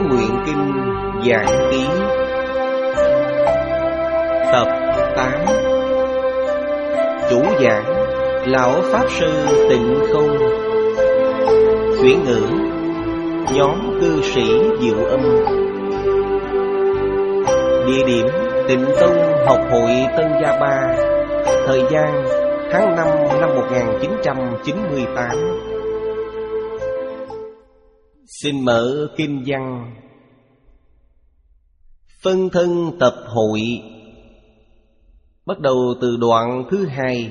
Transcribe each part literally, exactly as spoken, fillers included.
Bổn Nguyện Kinh Giảng Ký Tập tám. Chủ giảng Lão Pháp Sư Tịnh Không. Chuyển ngữ nhóm cư sĩ Diệu Âm. Địa điểm Tịnh Tông Học hội Tân Gia Ba. Thời gian tháng năm năm một nghìn chín trăm chín mươi tám. Xin mở kinh văn. Phân thân tập hội. Bắt đầu từ đoạn thứ hai.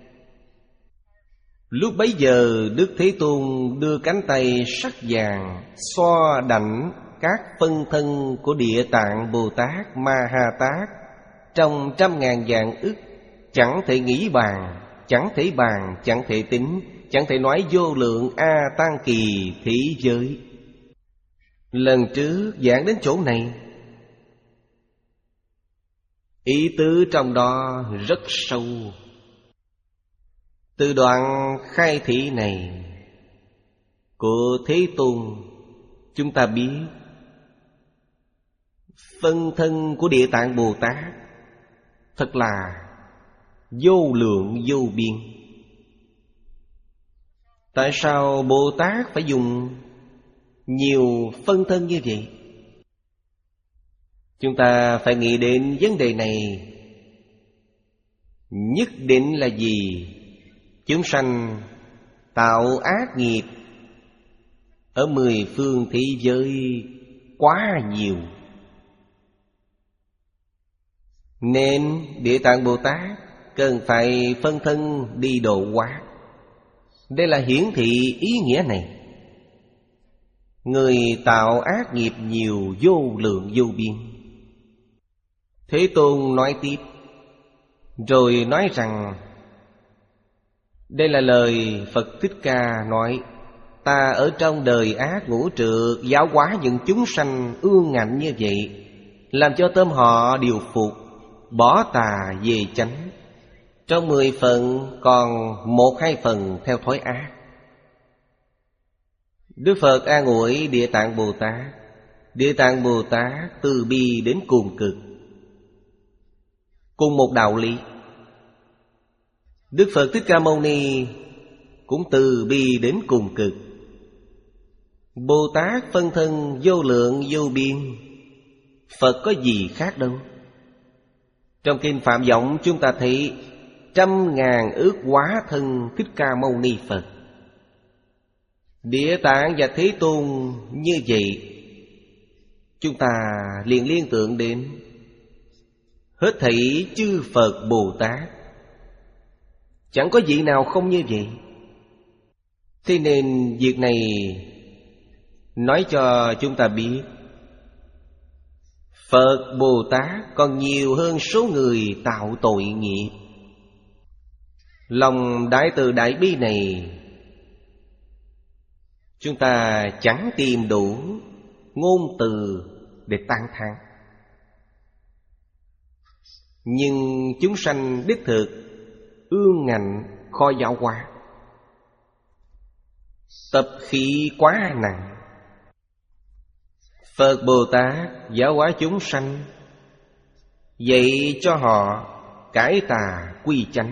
Lúc bấy giờ Đức Thế Tôn đưa cánh tay sắc vàng xoa đảnh các phân thân của Địa Tạng Bồ Tát Ma Ha Tát trong trăm ngàn vạn ức, chẳng thể nghĩ bàn, chẳng thể bàn, chẳng thể tính, chẳng thể nói vô lượng A Tăng Kỳ thế giới. Lần trước giảng đến chỗ này, ý tứ trong đó rất sâu. Từ đoạn khai thị này của Thế Tôn, chúng ta biết phân thân của Địa Tạng Bồ Tát thật là vô lượng vô biên. Tại sao Bồ Tát phải dùng nhiều phân thân như vậy? Chúng ta phải nghĩ đến vấn đề này. Nhất định là gì? Chúng sanh tạo ác nghiệp ở mười phương thế giới quá nhiều, nên Địa Tạng Bồ Tát cần phải phân thân đi độ hóa. Đây là hiển thị ý nghĩa này. Người tạo ác nghiệp nhiều vô lượng vô biên. Thế Tôn nói tiếp, rồi nói rằng đây là lời Phật Thích Ca nói: ta ở trong đời ác ngũ trược giáo hóa những chúng sanh ương ngạnh như vậy, làm cho tâm họ điều phục, bỏ tà về chánh. Trong mười phần còn một hai phần theo thói ác. Đức Phật an ủi Địa Tạng Bồ Tát. Địa Tạng Bồ Tát từ bi đến cùng cực. Cùng một đạo lý, Đức Phật Thích Ca Mâu Ni cũng từ bi đến cùng cực. Bồ Tát phân thân vô lượng vô biên, Phật có gì khác đâu. Trong kinh Phạm Vọng chúng ta thấy trăm ngàn ước hóa thân Thích Ca Mâu Ni Phật. Địa Tạng và Thế Tôn như vậy, chúng ta liền liên tưởng đến hết thảy chư Phật Bồ Tát, chẳng có vị nào không như vậy. Thế nên việc này nói cho chúng ta biết Phật Bồ Tát còn nhiều hơn số người tạo tội nghiệp. Lòng đại từ đại bi này chúng ta chẳng tìm đủ ngôn từ để tán thán. Nhưng chúng sanh đích thực ương ngạnh khó giáo hóa, tập khí quá nặng. Phật Bồ Tát giáo hóa chúng sanh, dạy cho họ cải tà quy chánh.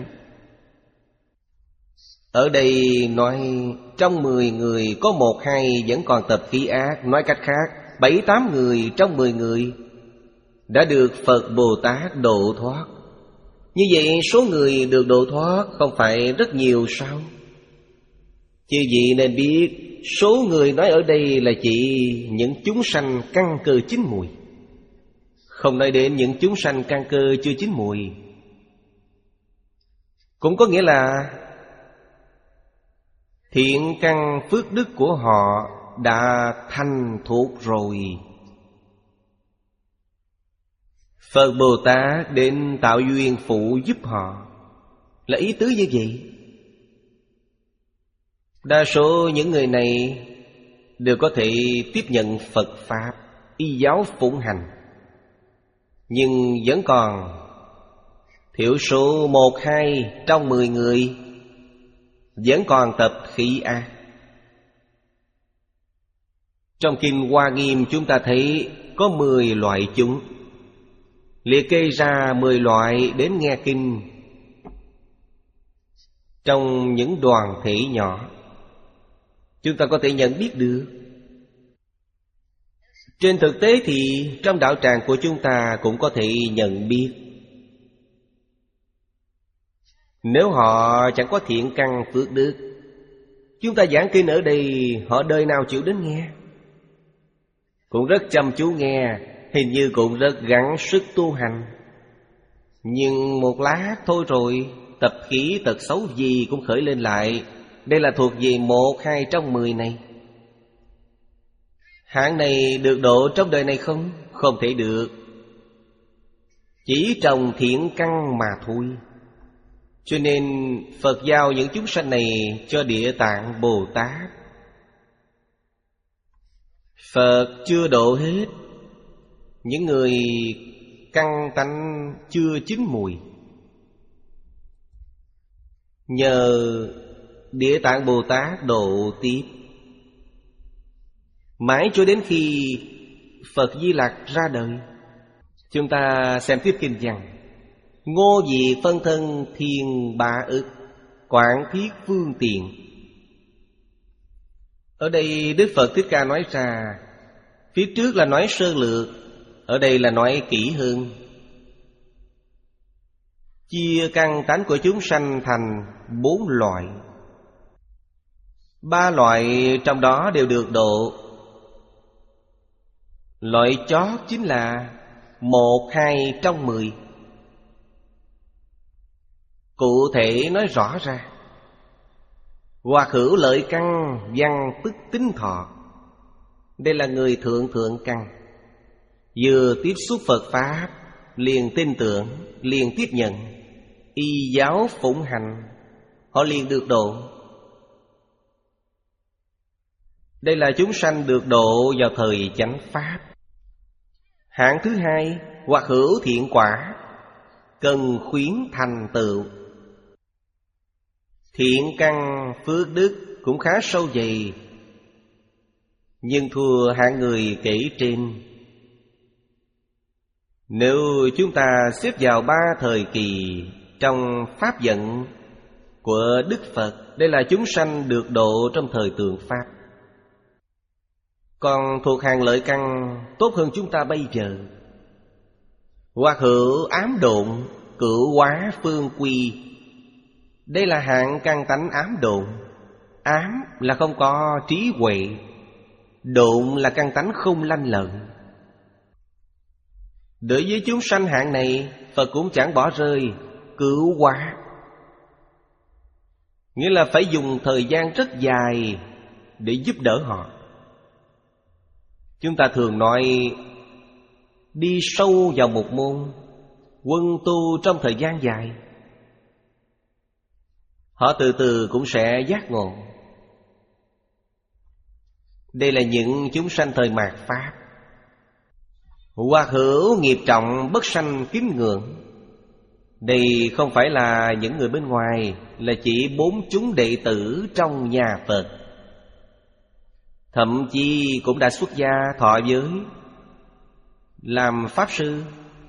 Ở đây nói trong mười người có một hai vẫn còn tập khí ác. Nói cách khác, bảy tám người trong mười người đã được Phật Bồ Tát độ thoát. Như vậy số người được độ thoát không phải rất nhiều sao? Chư vị nên biết, số người nói ở đây là chỉ những chúng sanh căn cơ chín mùi, không nói đến những chúng sanh căn cơ chưa chín mùi. Cũng có nghĩa là thiện căn phước đức của họ đã thành thuộc rồi. Phật Bồ Tát đến tạo duyên phụ giúp họ, là ý tứ như vậy. Đa số những người này đều có thể tiếp nhận Phật Pháp, y giáo phụng hành, nhưng vẫn còn thiểu số một hai trong mười người vẫn còn tập khí ác. Trong Kinh Hoa Nghiêm chúng ta thấy có mười loại chúng, liệt kê ra mười loại đến nghe kinh trong những đoàn thể nhỏ. Chúng ta có thể nhận biết được. Trên thực tế thì trong đạo tràng của chúng ta cũng có thể nhận biết. Nếu họ chẳng có thiện căn phước đức, chúng ta giảng kinh ở đây, họ đời nào chịu đến nghe? Cũng rất chăm chú nghe, hình như cũng rất gắng sức tu hành. Nhưng một lát thôi rồi, tập khí tật xấu gì cũng khởi lên lại. Đây là thuộc về một hai trong mười này. Hạng này được độ trong đời này không? Không thể được. Chỉ trồng thiện căn mà thôi. Cho nên Phật giao những chúng sanh này cho Địa Tạng Bồ Tát. Phật chưa độ hết những người căn tánh chưa chín mùi. Nhờ Địa Tạng Bồ Tát độ tiếp, mãi cho đến khi Phật Di Lặc ra đời. Chúng ta xem tiếp kinh văn. Ngô diệt phân thân thiên ba ức, quảng thiết phương tiện. Ở đây Đức Phật Thích Ca nói ra, phía trước là nói sơ lược, ở đây là nói kỹ hơn. Chia căn tánh của chúng sanh thành bốn loại. Ba loại trong đó đều được độ. Loại chót chính là một hai trong mười. Cụ thể nói rõ ra, hoặc hữu lợi căn, văn tức tính thọ. Đây là người thượng thượng căn, vừa tiếp xúc Phật Pháp liền tin tưởng, liền tiếp nhận, y giáo phụng hành, họ liền được độ. Đây là chúng sanh được độ vào thời chánh Pháp. Hạng thứ hai, hoặc hữu thiện quả, cần khuyến thành tựu. Thiện căn phước đức cũng khá sâu dày, nhưng thua hạng người kể trên. Nếu chúng ta xếp vào ba thời kỳ trong Pháp vận của Đức Phật, đây là chúng sanh được độ trong thời tượng Pháp. Còn thuộc hàng lợi căn tốt hơn chúng ta bây giờ. Hoặc hữu ám độn, cửu hóa phương quy. Đây là hạng căn tánh ám độn. Ám là không có trí huệ, độn là căn tánh không lanh lợi. Đối với chúng sanh hạng này, Phật cũng chẳng bỏ rơi. Cửu hóa nghĩa là phải dùng thời gian rất dài để giúp đỡ họ. Chúng ta thường nói đi sâu vào một môn, quân tu trong thời gian dài, họ từ từ cũng sẽ giác ngộ. Đây là những chúng sanh thời mạt Pháp. Hoặc hữu nghiệp trọng bất sanh kính ngưỡng. Đây không phải là những người bên ngoài, là chỉ bốn chúng đệ tử trong nhà Phật. Thậm chí cũng đã xuất gia thọ giới, làm Pháp Sư,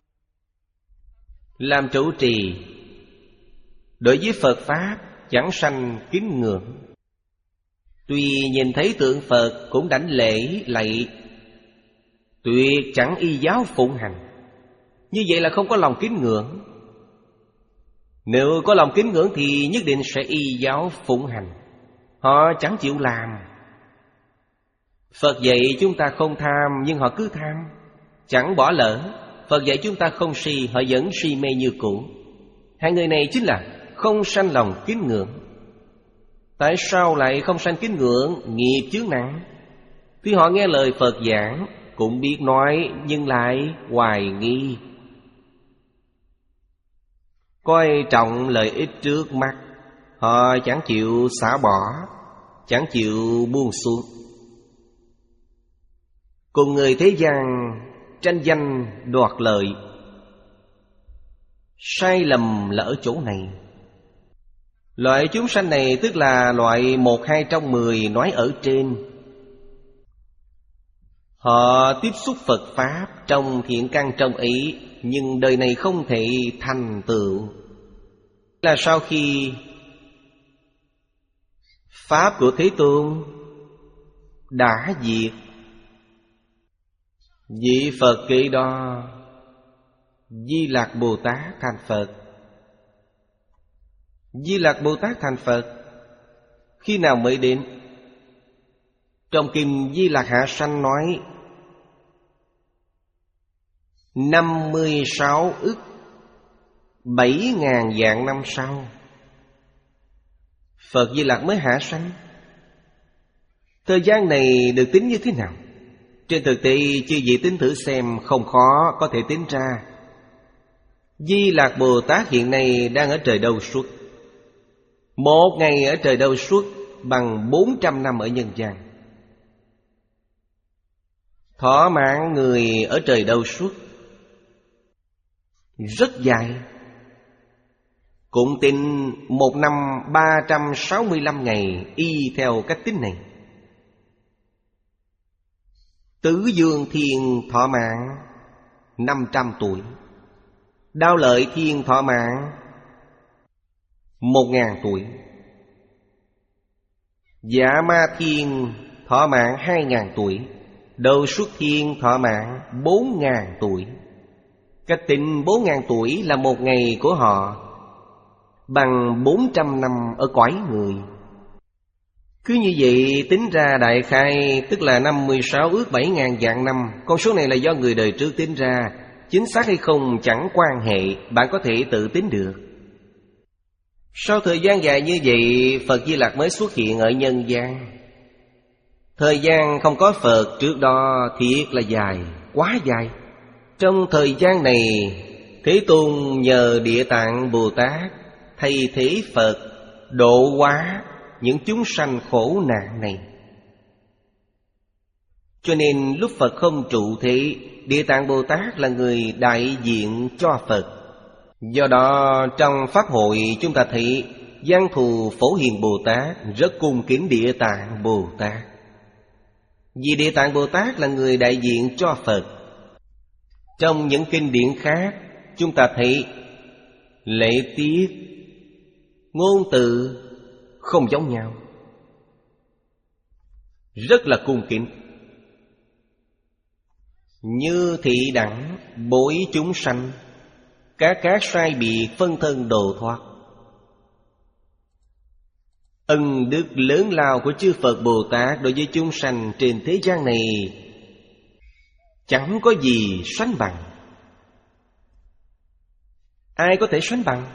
làm trụ trì. Đối với Phật Pháp chẳng sanh kính ngưỡng. Tuy nhìn thấy tượng Phật cũng đảnh lễ lạy, tuyệt chẳng y giáo phụng hành. Như vậy là không có lòng kính ngưỡng. Nếu có lòng kính ngưỡng thì nhất định sẽ y giáo phụng hành. Họ chẳng chịu làm. Phật dạy chúng ta không tham, nhưng họ cứ tham, chẳng bỏ lỡ. Phật dạy chúng ta không si, họ vẫn si mê như cũ. Hai người này chính là không sanh lòng kính ngưỡng. Tại sao lại không sanh kính ngưỡng? Nghiệp chướng nặng. Khi họ nghe lời Phật giảng cũng biết nói, nhưng lại hoài nghi, coi trọng lợi ích trước mắt. Họ chẳng chịu xả bỏ, chẳng chịu buông xuống. Cùng người thế gian tranh danh đoạt lợi. Sai lầm là ở chỗ này. Loại chúng sanh này tức là loại một hai trong mười nói ở trên. Họ tiếp xúc Phật Pháp trong thiện căn trong ý, nhưng đời này không thể thành tựu. Là sau khi Pháp của Thế Tôn đã diệt, vị Phật kế đó Di Lặc Bồ Tát thành Phật. Di Lặc Bồ Tát thành Phật khi nào mới đến? Trong kinh Di Lặc Hạ Sanh nói năm mươi sáu ức bảy ngàn vạn năm sau Phật Di Lặc mới hạ sanh. Thời gian này được tính như thế nào? Trên thực tế chư vị tính thử xem, không khó có thể tính ra. Di Lặc Bồ Tát hiện nay đang ở trời Đâu Xuất. Một ngày ở trời Đâu Xuất bằng bốn trăm năm ở nhân gian. Thọ mạng người ở trời Đâu Xuất rất dài. Cũng tính một năm ba trăm sáu mươi lăm ngày y theo cách tính này. Tứ Dương Thiên thọ mạng năm trăm tuổi. Đao Lợi Thiên thọ mạng một ngàn tuổi. Dạ Ma Thiên thọ mạng hai ngàn tuổi. Đâu Xuất Thiên thọ mạng bốn ngàn tuổi. Cách tính bốn ngàn tuổi là một ngày của họ bằng bốn trăm năm ở cõi người. Cứ như vậy tính ra đại khai tức là năm mươi sáu ước bảy ngàn vạn năm. Con số này là do người đời trước tính ra. Chính xác hay không chẳng quan hệ, bạn có thể tự tính được. Sau thời gian dài như vậy, Phật Di Lặc mới xuất hiện ở nhân gian. Thời gian không có Phật trước đó thiệt là dài, quá dài. Trong thời gian này, Thế Tôn nhờ Địa Tạng Bồ Tát thay thế Phật độ hóa những chúng sanh khổ nạn này. Cho nên lúc Phật không trụ thế, Địa Tạng Bồ Tát là người đại diện cho Phật. Do đó trong Pháp hội chúng ta thấy Giang Thù Phổ Hiền Bồ Tát rất cung kính Địa Tạng Bồ Tát. Vì Địa Tạng Bồ Tát là người đại diện cho Phật. Trong những kinh điển khác chúng ta thấy lễ tiết, ngôn từ không giống nhau, rất là cung kính. Như thị đẳng bối chúng sanh, các các sai biệt phân thân độ thoát. Ân đức lớn lao của chư Phật Bồ Tát đối với chúng sanh trên thế gian này chẳng có gì sánh bằng. Ai có thể sánh bằng?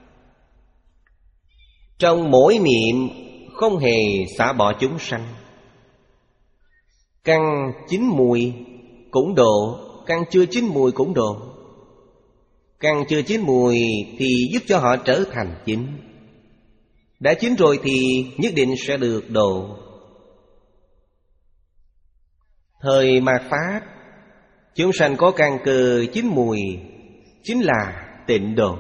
Trong mỗi niệm không hề xả bỏ chúng sanh. Căn chín mùi cũng độ, căn chưa chín mùi cũng độ. Căn chưa chín mùi thì giúp cho họ trở thành chín. Đã chín rồi thì nhất định sẽ được độ. Thời mạt Pháp, chúng sanh có căn cơ chín mùi, chính là tịnh độ.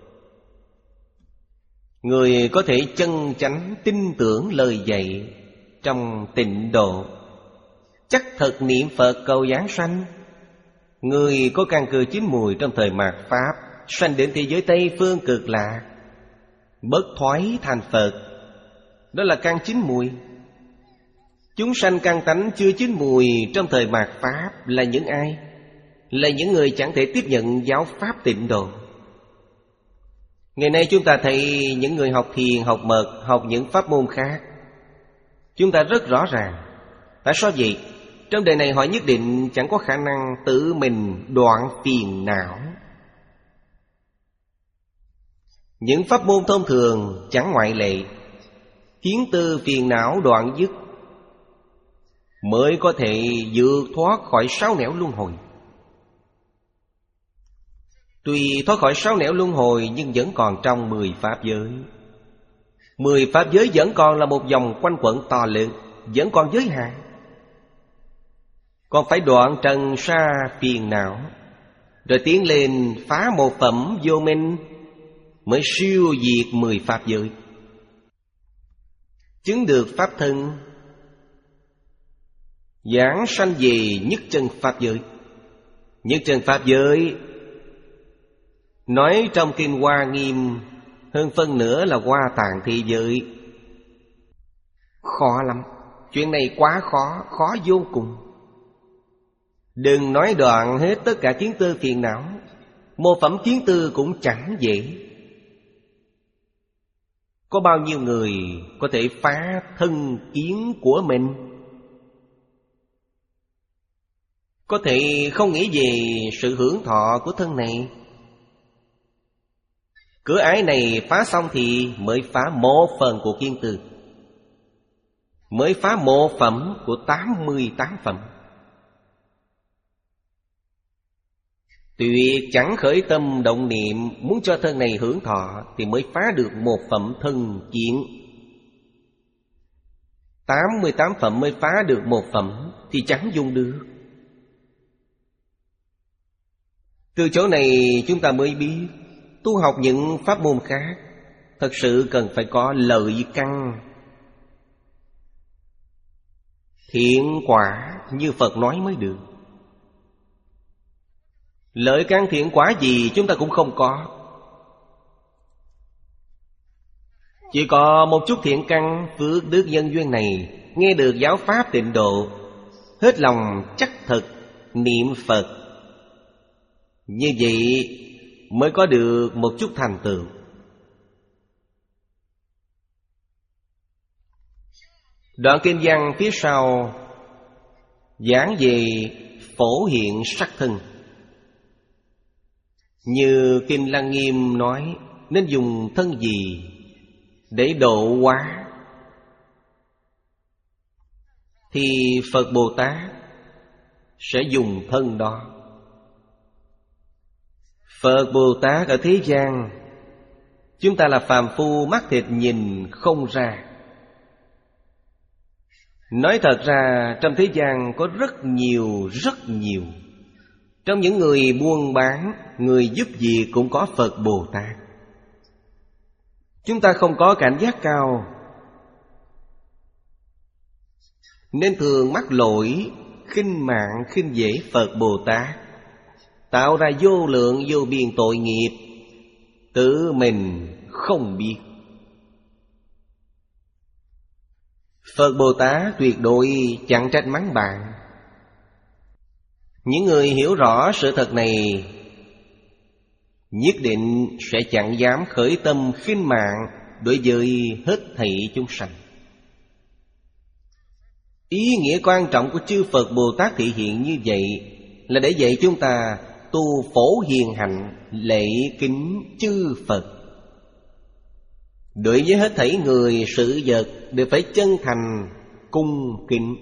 Người có thể chân chánh tin tưởng lời dạy trong tịnh độ, chắc thật niệm Phật cầu giảng sanh. Người có căn cơ chín mùi trong thời mạt Pháp, sanh đến thế giới Tây Phương Cực Lạc, bất thoái thành Phật. Đó là căn chín mùi. Chúng sanh căn tánh chưa chín mùi trong thời mạt Pháp là những ai? Là những người chẳng thể tiếp nhận giáo pháp tịnh độ. Ngày nay chúng ta thấy những người học thiền, học mật, học những pháp môn khác, chúng ta rất rõ ràng. Tại sao vậy? Trong đời này họ nhất định chẳng có khả năng tự mình đoạn phiền não. Những pháp môn thông thường chẳng ngoại lệ. Khiến tư phiền não đoạn dứt mới có thể vượt thoát khỏi sáu nẻo luân hồi. Tuy thoát khỏi sáu nẻo luân hồi nhưng vẫn còn trong mười pháp giới. Mười pháp giới vẫn còn là một vòng quanh quẩn to lớn, vẫn còn giới hạn. Còn phải đoạn trần sa phiền não, rồi tiến lên phá một phẩm vô minh, mới siêu diệt mười pháp giới, chứng được pháp thân. giảng sanh về nhất chân Pháp giới. Nhất chân Pháp giới nói trong Kinh Hoa Nghiêm, hơn phân nửa là Hoa Tạng thế giới. Khó lắm. Chuyện này quá khó, khó vô cùng. Đừng nói đoạn hết tất cả kiến tư phiền não, mô phẩm kiến tư cũng chẳng dễ. Có bao nhiêu người có thể phá thân kiến của mình? Có thể không nghĩ về sự hưởng thọ của thân này. Cửa ải này phá xong thì mới phá một phần của kiến tư, mới phá một phẩm của tám mươi tám phẩm. Tuyệt chẳng khởi tâm động niệm muốn cho thân này hưởng thọ thì mới phá được một phẩm thân kiến. Tám mươi tám phẩm mới phá được một phẩm thì chẳng dùng được. Từ chỗ này chúng ta mới biết tu học những pháp môn khác thật sự cần phải có lợi căn, thiện quả như Phật nói mới được. Lợi căn thiện quả gì chúng ta cũng không có. Chỉ có một chút thiện căn phước đức nhân duyên này, nghe được giáo pháp Tịnh Độ, hết lòng chắc thực niệm Phật, như vậy mới có được một chút thành tựu. Đoạn kinh văn phía sau giảng về phổ hiện sắc thân. Như Kinh Lăng Nghiêm nói, nên dùng thân gì để độ hóa, thì Phật Bồ Tát sẽ dùng thân đó. Phật Bồ Tát ở thế gian, chúng ta là phàm phu mắt thịt nhìn không ra. Nói thật ra trong thế gian có rất nhiều, rất nhiều. Trong những người buôn bán, người giúp việc cũng có Phật Bồ Tát. Chúng ta không có cảnh giác cao, nên thường mắc lỗi khinh mạng khinh dễ Phật Bồ Tát, tạo ra vô lượng vô biên tội nghiệp, tự mình không biết. Phật Bồ Tát tuyệt đối chẳng trách mắng bạn. Những người hiểu rõ sự thật này nhất định sẽ chẳng dám khởi tâm khinh mạng đối với hết thảy chúng sanh. Ý nghĩa quan trọng của chư Phật Bồ Tát thị hiện như vậy là để dạy chúng ta tu phổ hiền hạnh, lễ kính chư Phật. Đối với hết thảy người sự vật đều phải chân thành cung kính.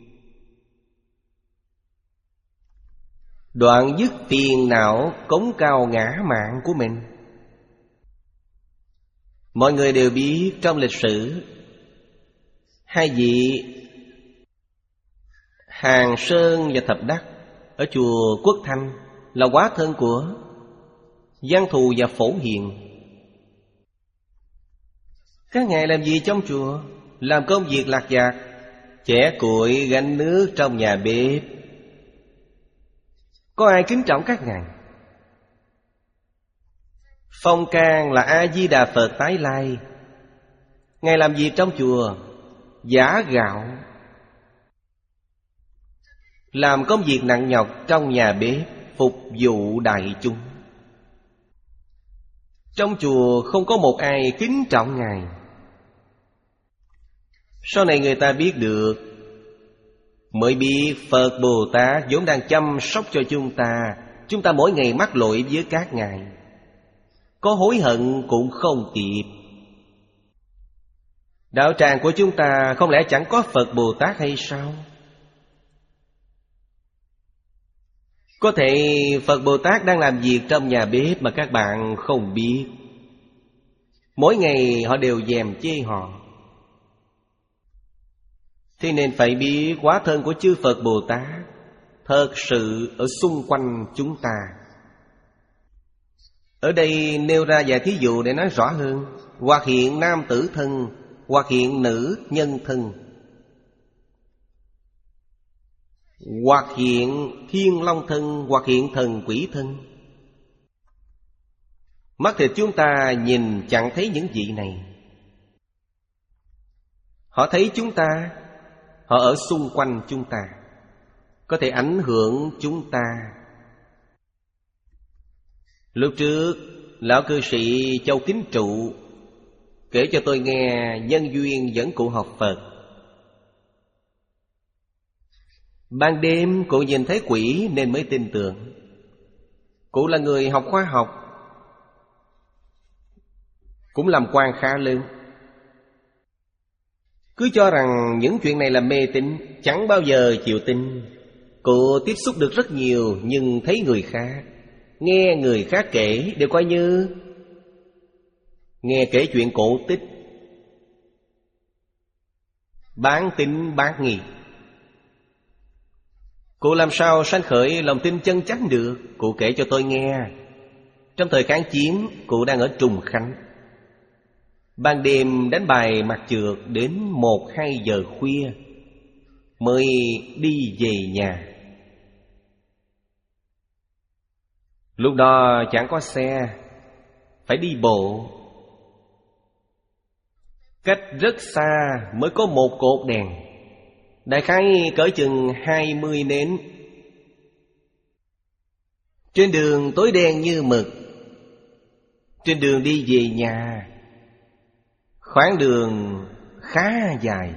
Đoạn dứt phiền não cống cao ngã mạn của mình. Mọi người đều biết trong lịch sử, hai vị Hàng Sơn và Thập Đắc ở chùa Quốc Thanh là hóa thân của Văn Thù và Phổ Hiền. Các ngài làm gì trong chùa? Làm công việc lặt vặt, chẻ củi gánh nước trong nhà bếp. Có ai kính trọng các ngài? Phong can là A-di-đà Phật tái lai. Ngài làm gì trong chùa? Giã gạo, làm công việc nặng nhọc trong nhà bếp, phục vụ đại chúng. Trong chùa không có một ai kính trọng ngài. Sau này người ta biết được, mới biết Phật Bồ Tát vốn đang chăm sóc cho chúng ta. Chúng ta mỗi ngày mắc lỗi với các ngài, có hối hận cũng không kịp. Đạo tràng của chúng ta không lẽ chẳng có Phật Bồ Tát hay sao? Có thể Phật Bồ Tát đang làm việc trong nhà bếp mà các bạn không biết. Mỗi ngày họ đều dèm chê họ. Thế nên phải biết hóa thân của chư Phật Bồ Tát thật sự ở xung quanh chúng ta. Ở đây nêu ra vài thí dụ để nói rõ hơn. Hoặc hiện nam tử thân, hoặc hiện nữ nhân thân. hoặc hiện thiên long thân, hoặc hiện thần quỷ thân. Mắt thịt chúng ta nhìn chẳng thấy những vị này. Họ thấy chúng ta, họ ở xung quanh chúng ta, có thể ảnh hưởng chúng ta. Lúc trước, lão cư sĩ Châu Kính Trụ kể cho tôi nghe nhân duyên dẫn cụ học Phật. Ban đêm cụ nhìn thấy quỷ nên mới tin tưởng. Cụ là người học khoa học, cũng làm quan khá lớn, cứ cho rằng những chuyện này là mê tín, chẳng bao giờ chịu tin. Cụ tiếp xúc được rất nhiều, nhưng thấy người khác, nghe người khác kể đều coi như nghe kể chuyện cổ tích, bán tín bán nghi. Cụ làm sao sanh khởi lòng tin chân chánh được? Cụ kể cho tôi nghe. Trong thời kháng chiến, cụ đang ở Trùng Khánh. Ban đêm đánh bài mặt trượt đến một hai giờ khuya mới đi về nhà. Lúc đó chẳng có xe, phải đi bộ. Cách rất xa mới có một cột đèn, đại khái cỡ chừng hai mươi nến. Trên đường tối đen như mực. Trên đường đi về nhà, khoảng đường khá dài.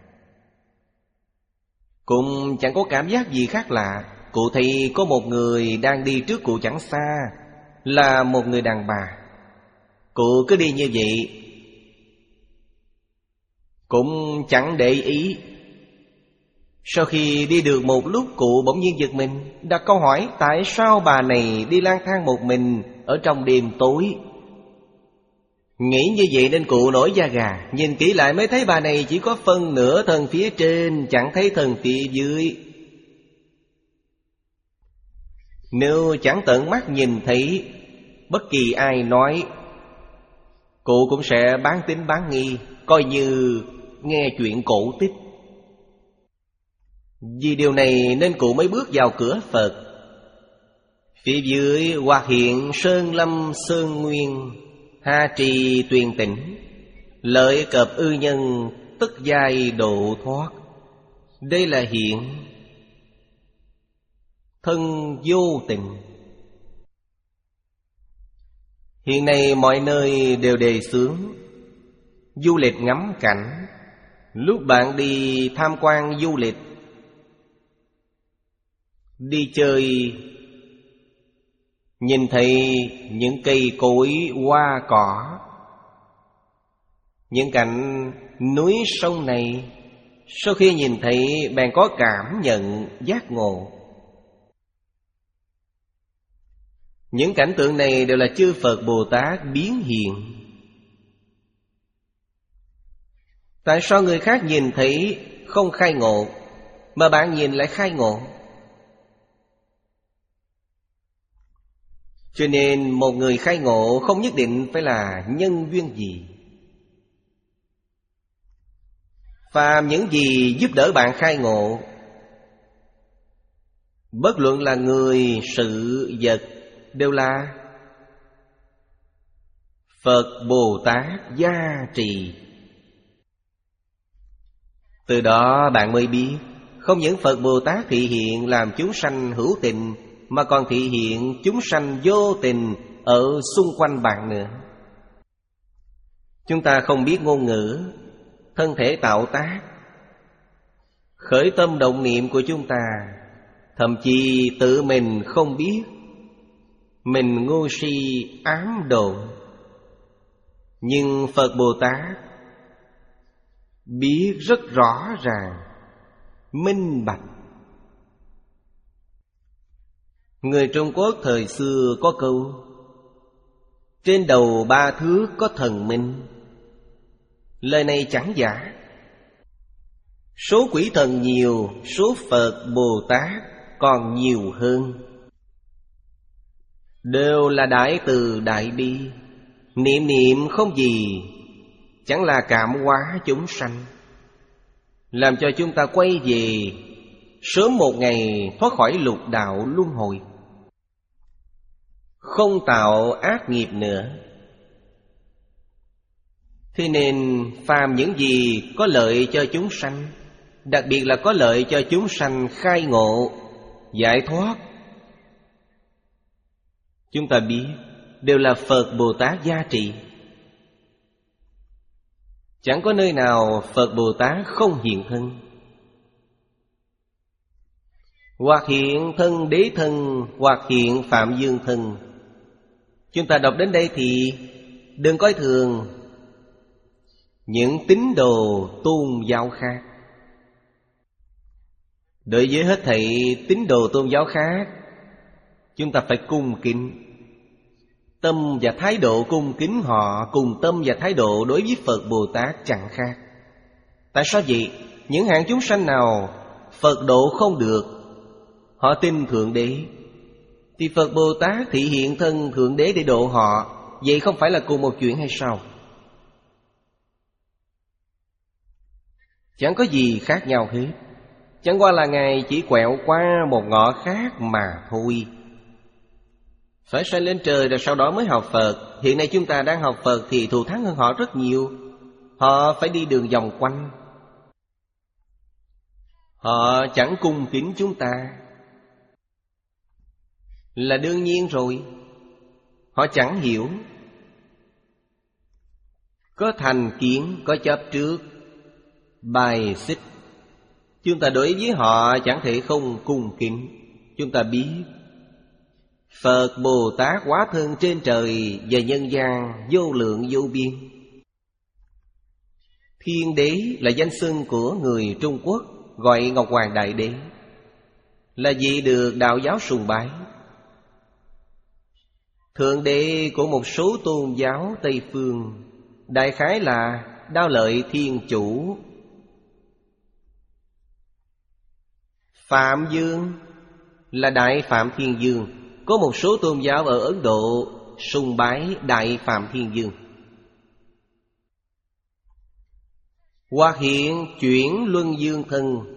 Cũng chẳng có cảm giác gì khác lạ. Cụ thấy có một người đang đi trước cụ chẳng xa, là một người đàn bà. Cụ cứ đi như vậy, cũng chẳng để ý. Sau khi đi được một lúc, cụ bỗng nhiên giật mình, đặt câu hỏi tại sao bà này đi lang thang một mình ở trong đêm tối. Nghĩ như vậy nên cụ nổi da gà. Nhìn kỹ lại mới thấy bà này chỉ có phân nửa thân phía trên, chẳng thấy thân phía dưới. Nếu chẳng tận mắt nhìn thấy, bất kỳ ai nói, cụ cũng sẽ bán tín bán nghi, coi như nghe chuyện cổ tích. Vì điều này nên cụ mới bước vào cửa Phật. Phía dưới hoặc hiện sơn lâm sơn nguyên, hà trì tuyền tỉnh, lợi cập ư nhân, tức giai độ thoát. Đây là hiện thân vô tình. Hiện nay mọi nơi đều đề xướng du lịch ngắm cảnh. Lúc bạn đi tham quan du lịch, đi chơi, nhìn thấy những cây cối hoa cỏ, những cảnh núi sông này, sau khi nhìn thấy bạn có cảm nhận giác ngộ. Những cảnh tượng này đều là chư Phật Bồ Tát biến hiện. Tại sao người khác nhìn thấy không khai ngộ, mà bạn nhìn lại khai ngộ? Cho nên một người khai ngộ không nhất định phải là nhân duyên gì. Phàm những gì giúp đỡ bạn khai ngộ, bất luận là người, sự, vật, đều là Phật Bồ Tát gia trì. Từ đó bạn mới biết, không những Phật Bồ Tát thị hiện làm chúng sanh hữu tình, mà còn thị hiện chúng sanh vô tình ở xung quanh bạn nữa. Chúng ta không biết ngôn ngữ, thân thể tạo tác, khởi tâm động niệm của chúng ta, thậm chí tự mình không biết, mình ngu si ám độn. Nhưng Phật Bồ Tát biết rất rõ ràng, minh bạch. Người Trung Quốc thời xưa có câu: trên đầu ba thước có thần minh. Lời này chẳng giả. Số quỷ thần nhiều, số Phật Bồ Tát còn nhiều hơn. Đều là đại từ đại bi, niệm niệm không gì, chẳng là cảm hóa chúng sanh, làm cho chúng ta quay về sớm một ngày thoát khỏi lục đạo luân hồi, không tạo ác nghiệp nữa. Thế nên phàm những gì có lợi cho chúng sanh, đặc biệt là có lợi cho chúng sanh khai ngộ, giải thoát, chúng ta biết đều là Phật Bồ Tát gia trì. Chẳng có nơi nào Phật Bồ Tát không hiện thân. Hoặc hiện thân đế thân, hoặc hiện Phạm Dương thân. Chúng ta đọc đến đây thì đừng coi thường những tín đồ tôn giáo khác. Đối với hết thảy tín đồ tôn giáo khác, chúng ta phải cung kính. Tâm và thái độ cung kính họ cùng tâm và thái độ đối với Phật Bồ Tát chẳng khác. Tại sao vậy? Những hạng chúng sanh nào Phật độ không được, họ tin Thượng Đế, thì Phật Bồ Tát thị hiện thân Thượng Đế để độ họ. Vậy không phải là cùng một chuyện hay sao? Chẳng có gì khác nhau hết. Chẳng qua là Ngài chỉ quẹo qua một ngõ khác mà thôi. Phải sanh lên trời rồi sau đó mới học Phật. Hiện nay chúng ta đang học Phật thì thù thắng hơn họ rất nhiều. Họ phải đi đường vòng quanh, họ chẳng cung kính chúng ta là đương nhiên rồi. Họ chẳng hiểu, có thành kiến, có chấp trước, bài xích. Chúng ta đối với họ chẳng thể không cung kính. Chúng ta biết Phật Bồ Tát hóa thân trên trời và nhân gian vô lượng vô biên. Thiên Đế là danh xưng của người Trung Quốc, gọi Ngọc Hoàng Đại Đế, là vị được đạo giáo sùng bái. Thượng Đế của một số tôn giáo Tây Phương đại khái là Đao Lợi Thiên Chủ. Phạm Dương là Đại Phạm Thiên Dương. Có một số tôn giáo ở Ấn Độ sùng bái Đại Phạm Thiên Dương. Hoặc hiện chuyển luân dương thân.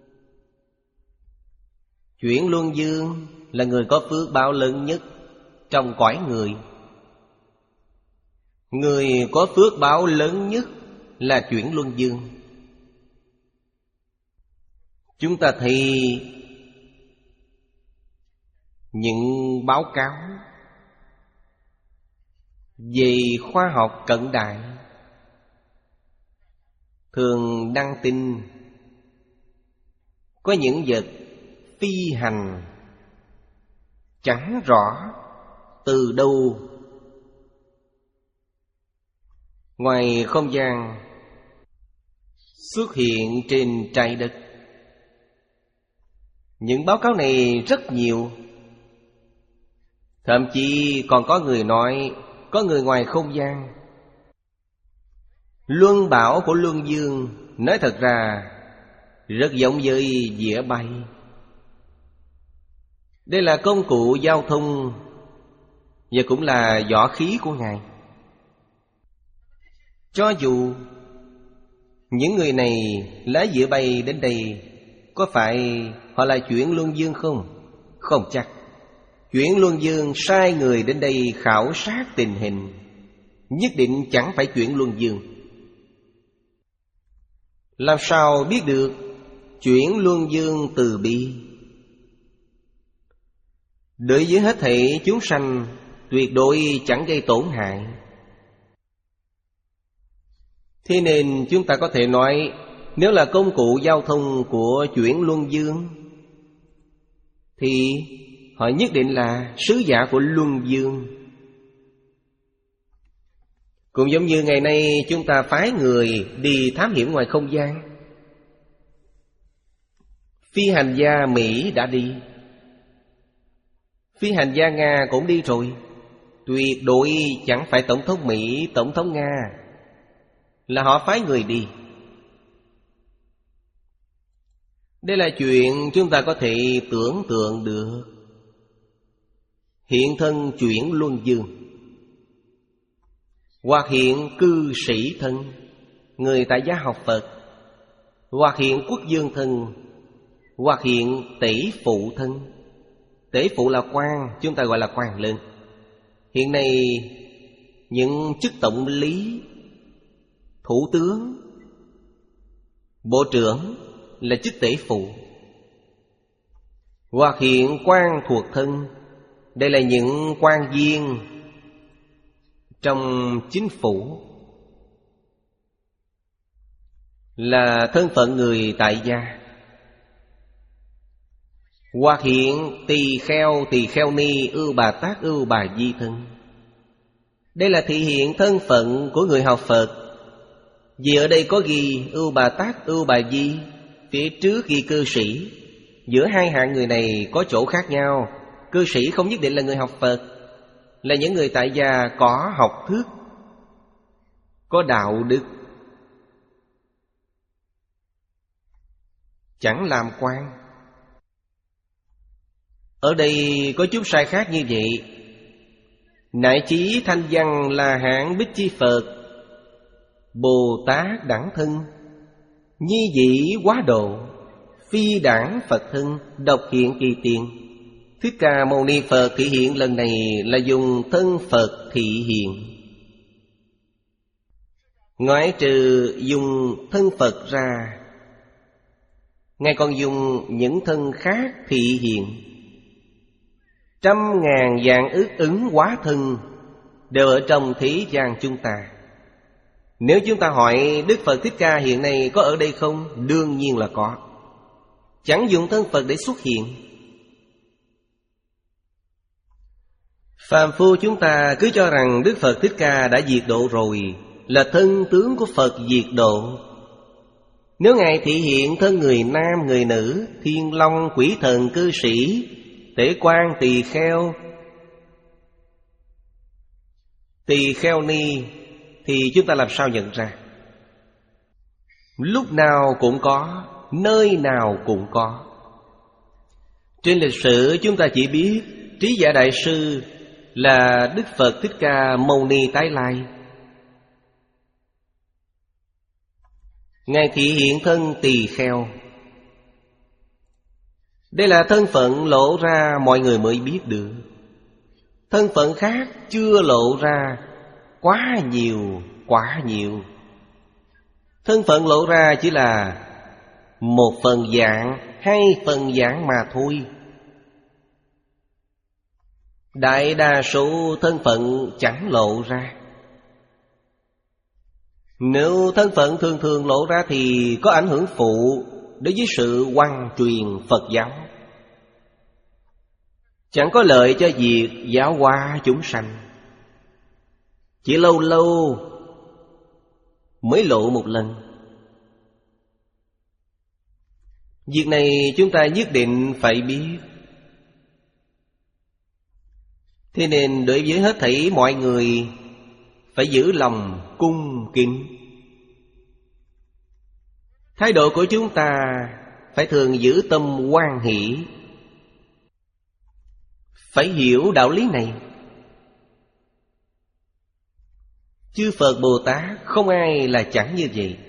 Chuyển luân dương là người có phước báo lớn nhất trong cõi người. Người có phước báo lớn nhất là chuyển luân dương. Chúng ta thấy những báo cáo về khoa học cận đại thường đăng tin có những vật phi hành chẳng rõ từ đâu ngoài không gian xuất hiện trên trái đất. Những báo cáo này rất nhiều. Thậm chí còn có người nói có người ngoài không gian. Luân bảo của luân dương nói thật ra rất giống với dĩa bay. Đây là công cụ giao thông và cũng là võ khí của Ngài. Cho dù những người này lái dĩa bay đến đây, có phải họ là chuyển luân dương không? Không chắc. Chuyển luân dương sai người đến đây khảo sát tình hình, nhất định chẳng phải chuyển luân dương. Làm sao biết được chuyển luân dương từ bi? Đối với hết thảy chúng sanh tuyệt đối chẳng gây tổn hại. Thế nên chúng ta có thể nói, nếu là công cụ giao thông của chuyển luân dương thì họ nhất định là sứ giả của luân dương. Cũng giống như ngày nay chúng ta phái người đi thám hiểm ngoài không gian. Phi hành gia Mỹ đã đi, phi hành gia Nga cũng đi rồi. Tuyệt đối chẳng phải Tổng thống Mỹ, Tổng thống Nga, là họ phái người đi. Đây là chuyện chúng ta có thể tưởng tượng được. Hiện thân chuyển luân dương, hoặc hiện cư sĩ thân, người tại gia học Phật, hoặc hiện quốc dương thân, hoặc hiện tể phụ thân. Tể phụ là quan, chúng ta gọi là quan lớn. Hiện nay những chức tổng lý, thủ tướng, bộ trưởng là chức tể phụ. Hoặc hiện quan thuộc thân, đây là những quan viên trong chính phủ, là thân phận người tại gia. Hoặc hiện tỳ kheo, tỳ kheo ni, ưu bà tát, ưu bà di thân. Đây là thị hiện thân phận của người học Phật. Vì ở đây có ghi ưu bà tát, ưu bà di, phía trước ghi cư sĩ. Giữa hai hạng người này có chỗ khác nhau. Cư sĩ không nhất định là người học Phật, là những người tại gia có học thức, có đạo đức, chẳng làm quan. Ở đây có chút sai khác như vậy. Nại chí thanh văn là hạng Bích Chi Phật, Bồ Tát đẳng thân, nhi vị quá độ, phi đẳng Phật thân, độc hiện kỳ tiền. Thích Ca Mâu Ni Phật thị hiện lần này là dùng thân Phật thị hiện. Ngoại trừ dùng thân Phật ra, Ngài còn dùng những thân khác thị hiện. Trăm ngàn vạn ức ứng hóa thân đều ở trong thế gian chúng ta. Nếu chúng ta hỏi Đức Phật Thích Ca hiện nay có ở đây không? Đương nhiên là có. Chẳng dùng thân Phật để xuất hiện. Phàm phu chúng ta cứ cho rằng Đức Phật Thích Ca đã diệt độ rồi, là thân tướng của Phật diệt độ. Nếu Ngài thị hiện thân người nam, người nữ, thiên long, quỷ thần, cư sĩ, tể quan, tỳ kheo, tỳ kheo ni, thì chúng ta làm sao nhận ra? Lúc nào cũng có, nơi nào cũng có. Trên lịch sử chúng ta chỉ biết Trí Giả Đại Sư là Đức Phật Thích Ca Mâu Ni tái lai. Ngài thị hiện thân tỳ kheo. Đây là thân phận lộ ra mọi người mới biết được. Thân phận khác chưa lộ ra quá nhiều, quá nhiều. Thân phận lộ ra chỉ là một phần dạng, hai phần dạng mà thôi. Đại đa số thân phận chẳng lộ ra. Nếu thân phận thường thường lộ ra thì có ảnh hưởng phụ đối với sự hoằng truyền Phật giáo, chẳng có lợi cho việc giáo hóa chúng sanh. Chỉ lâu lâu mới lộ một lần. Việc này chúng ta nhất định phải biết. Thế nên đối với hết thảy mọi người phải giữ lòng cung kính. Thái độ của chúng ta phải thường giữ tâm hoan hỷ. Phải hiểu đạo lý này. Chư Phật Bồ Tát không ai là chẳng như vậy.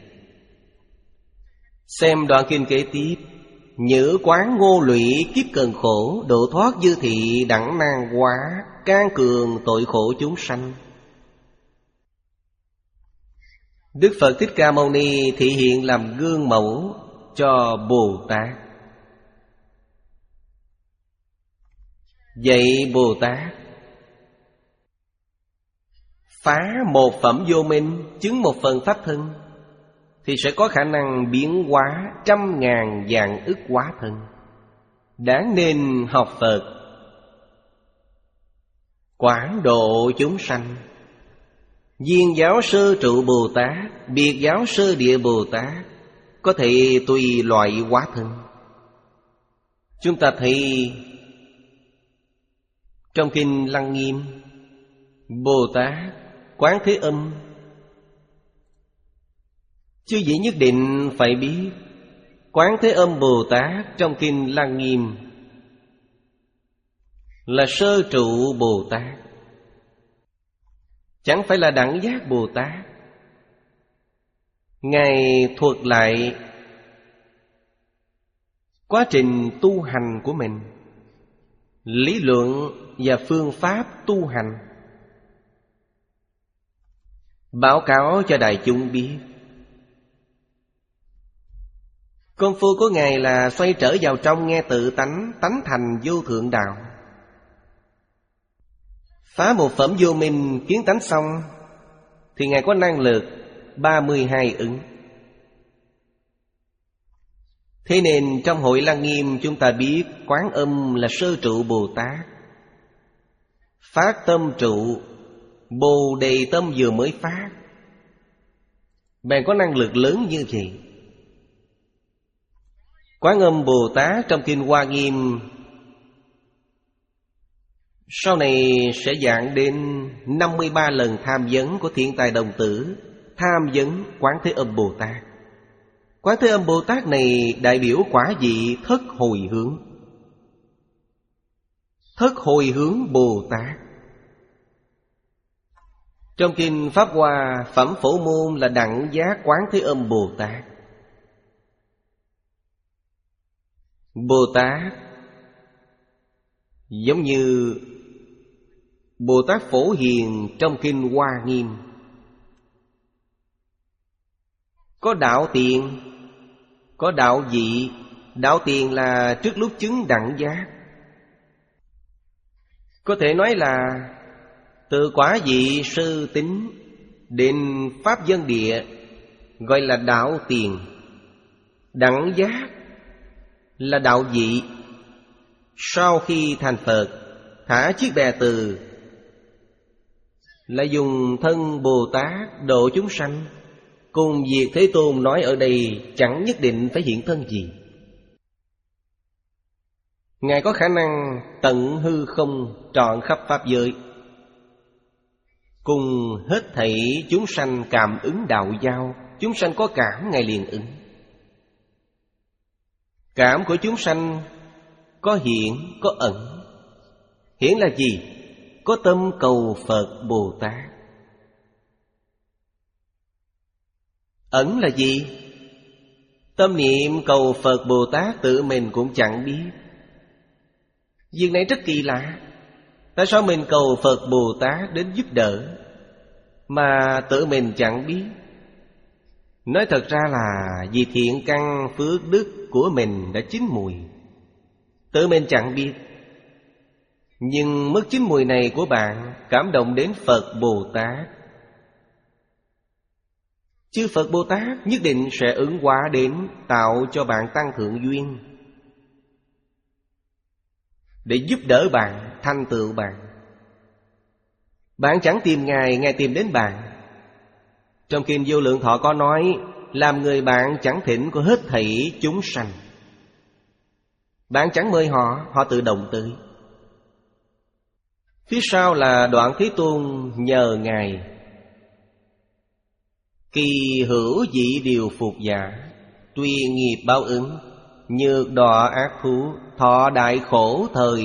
Xem đoạn kinh kế tiếp. Nhữ quán ngô lụy kiếp cần khổ, độ thoát dư thị đẳng nan hóa, can cường tội khổ chúng sanh. Đức Phật Thích Ca Mâu Ni thị hiện làm gương mẫu cho Bồ Tát. Vậy Bồ Tát phá một phẩm vô minh, chứng một phần pháp thân, thì sẽ có khả năng biến hóa trăm ngàn vạn ức hóa thân. Đáng nên học Phật, quảng độ chúng sanh. Viên giáo sơ trụ Bồ Tát, biệt giáo sơ địa Bồ Tát có thể tùy loại hóa thân. Chúng ta thấy trong kinh Lăng Nghiêm, Bồ Tát Quán Thế Âm. Chư vị nhất định phải biết Quán Thế Âm Bồ Tát trong kinh Lăng Nghiêm là sơ trụ Bồ Tát, chẳng phải là đẳng giác Bồ Tát. Ngài thuật lại quá trình tu hành của mình, lý luận và phương pháp tu hành, báo cáo cho đại chúng biết. Công phu của Ngài là xoay trở vào trong nghe tự tánh, tánh thành vô thượng đạo. Phá một phẩm vô minh kiến tánh xong thì Ngài có năng lực ba mươi hai ứng. Thế nên trong Hội Lăng Nghiêm chúng ta biết Quán Âm là sơ trụ Bồ Tát. Phát tâm trụ, Bồ Đề tâm vừa mới phát, bèn có năng lực lớn như vậy. Quán Âm Bồ Tát trong Kinh Hoa Nghiêm sau này sẽ giảng đến năm mươi ba lần tham vấn của Thiện Tài Đồng Tử, tham vấn Quán Thế Âm Bồ Tát. Quán Thế Âm Bồ Tát này đại biểu quả vị thất hồi hướng. Thất hồi hướng Bồ Tát. Trong Kinh Pháp Hoa, Phẩm Phổ Môn là đẳng giác Quán Thế Âm Bồ Tát. Bồ Tát giống như Bồ Tát Phổ Hiền trong Kinh Hoa Nghiêm. Có đạo tiền, có đạo vị. Đạo tiền là trước lúc chứng đẳng giác. Có thể nói là từ quả vị sư tính đến pháp dân địa, gọi là đạo tiền. Đẳng giác là đạo vị. Sau khi thành Phật, thả chiếc bè từ, là dùng thân Bồ Tát độ chúng sanh. Cùng việc Thế Tôn nói ở đây chẳng nhất định phải hiện thân gì. Ngài có khả năng tận hư không trọn khắp pháp giới, cùng hết thảy chúng sanh cảm ứng đạo giao. Chúng sanh có cảm, Ngài liền ứng. Cảm của chúng sanh có hiển, có ẩn. Hiển là gì? Có tâm cầu Phật Bồ Tát. Ẩn là gì? Tâm niệm cầu Phật Bồ Tát tự mình cũng chẳng biết. Việc này rất kỳ lạ. Tại sao mình cầu Phật Bồ Tát đến giúp đỡ mà tự mình chẳng biết? Nói thật ra là vì thiện căn phước đức của mình đã chín mùi, tự mình chẳng biết. Nhưng mức chín mùi này của bạn cảm động đến Phật Bồ Tát, chư Phật Bồ Tát nhất định sẽ ứng hóa đến, tạo cho bạn tăng thượng duyên, để giúp đỡ bạn, thành tựu bạn. Bạn chẳng tìm Ngài, Ngài tìm đến bạn. Trong Kinh Vô Lượng Thọ có nói, làm người bạn chẳng thỉnh của hết thảy chúng sanh. Bạn chẳng mời họ, họ tự động tới. Phía sau là Đoạn Thế Tôn nhờ Ngài. Kỳ hữu dị điều phục giả, tuy nghiệp báo ứng, nhược đọa ác thú, thọ đại khổ thời.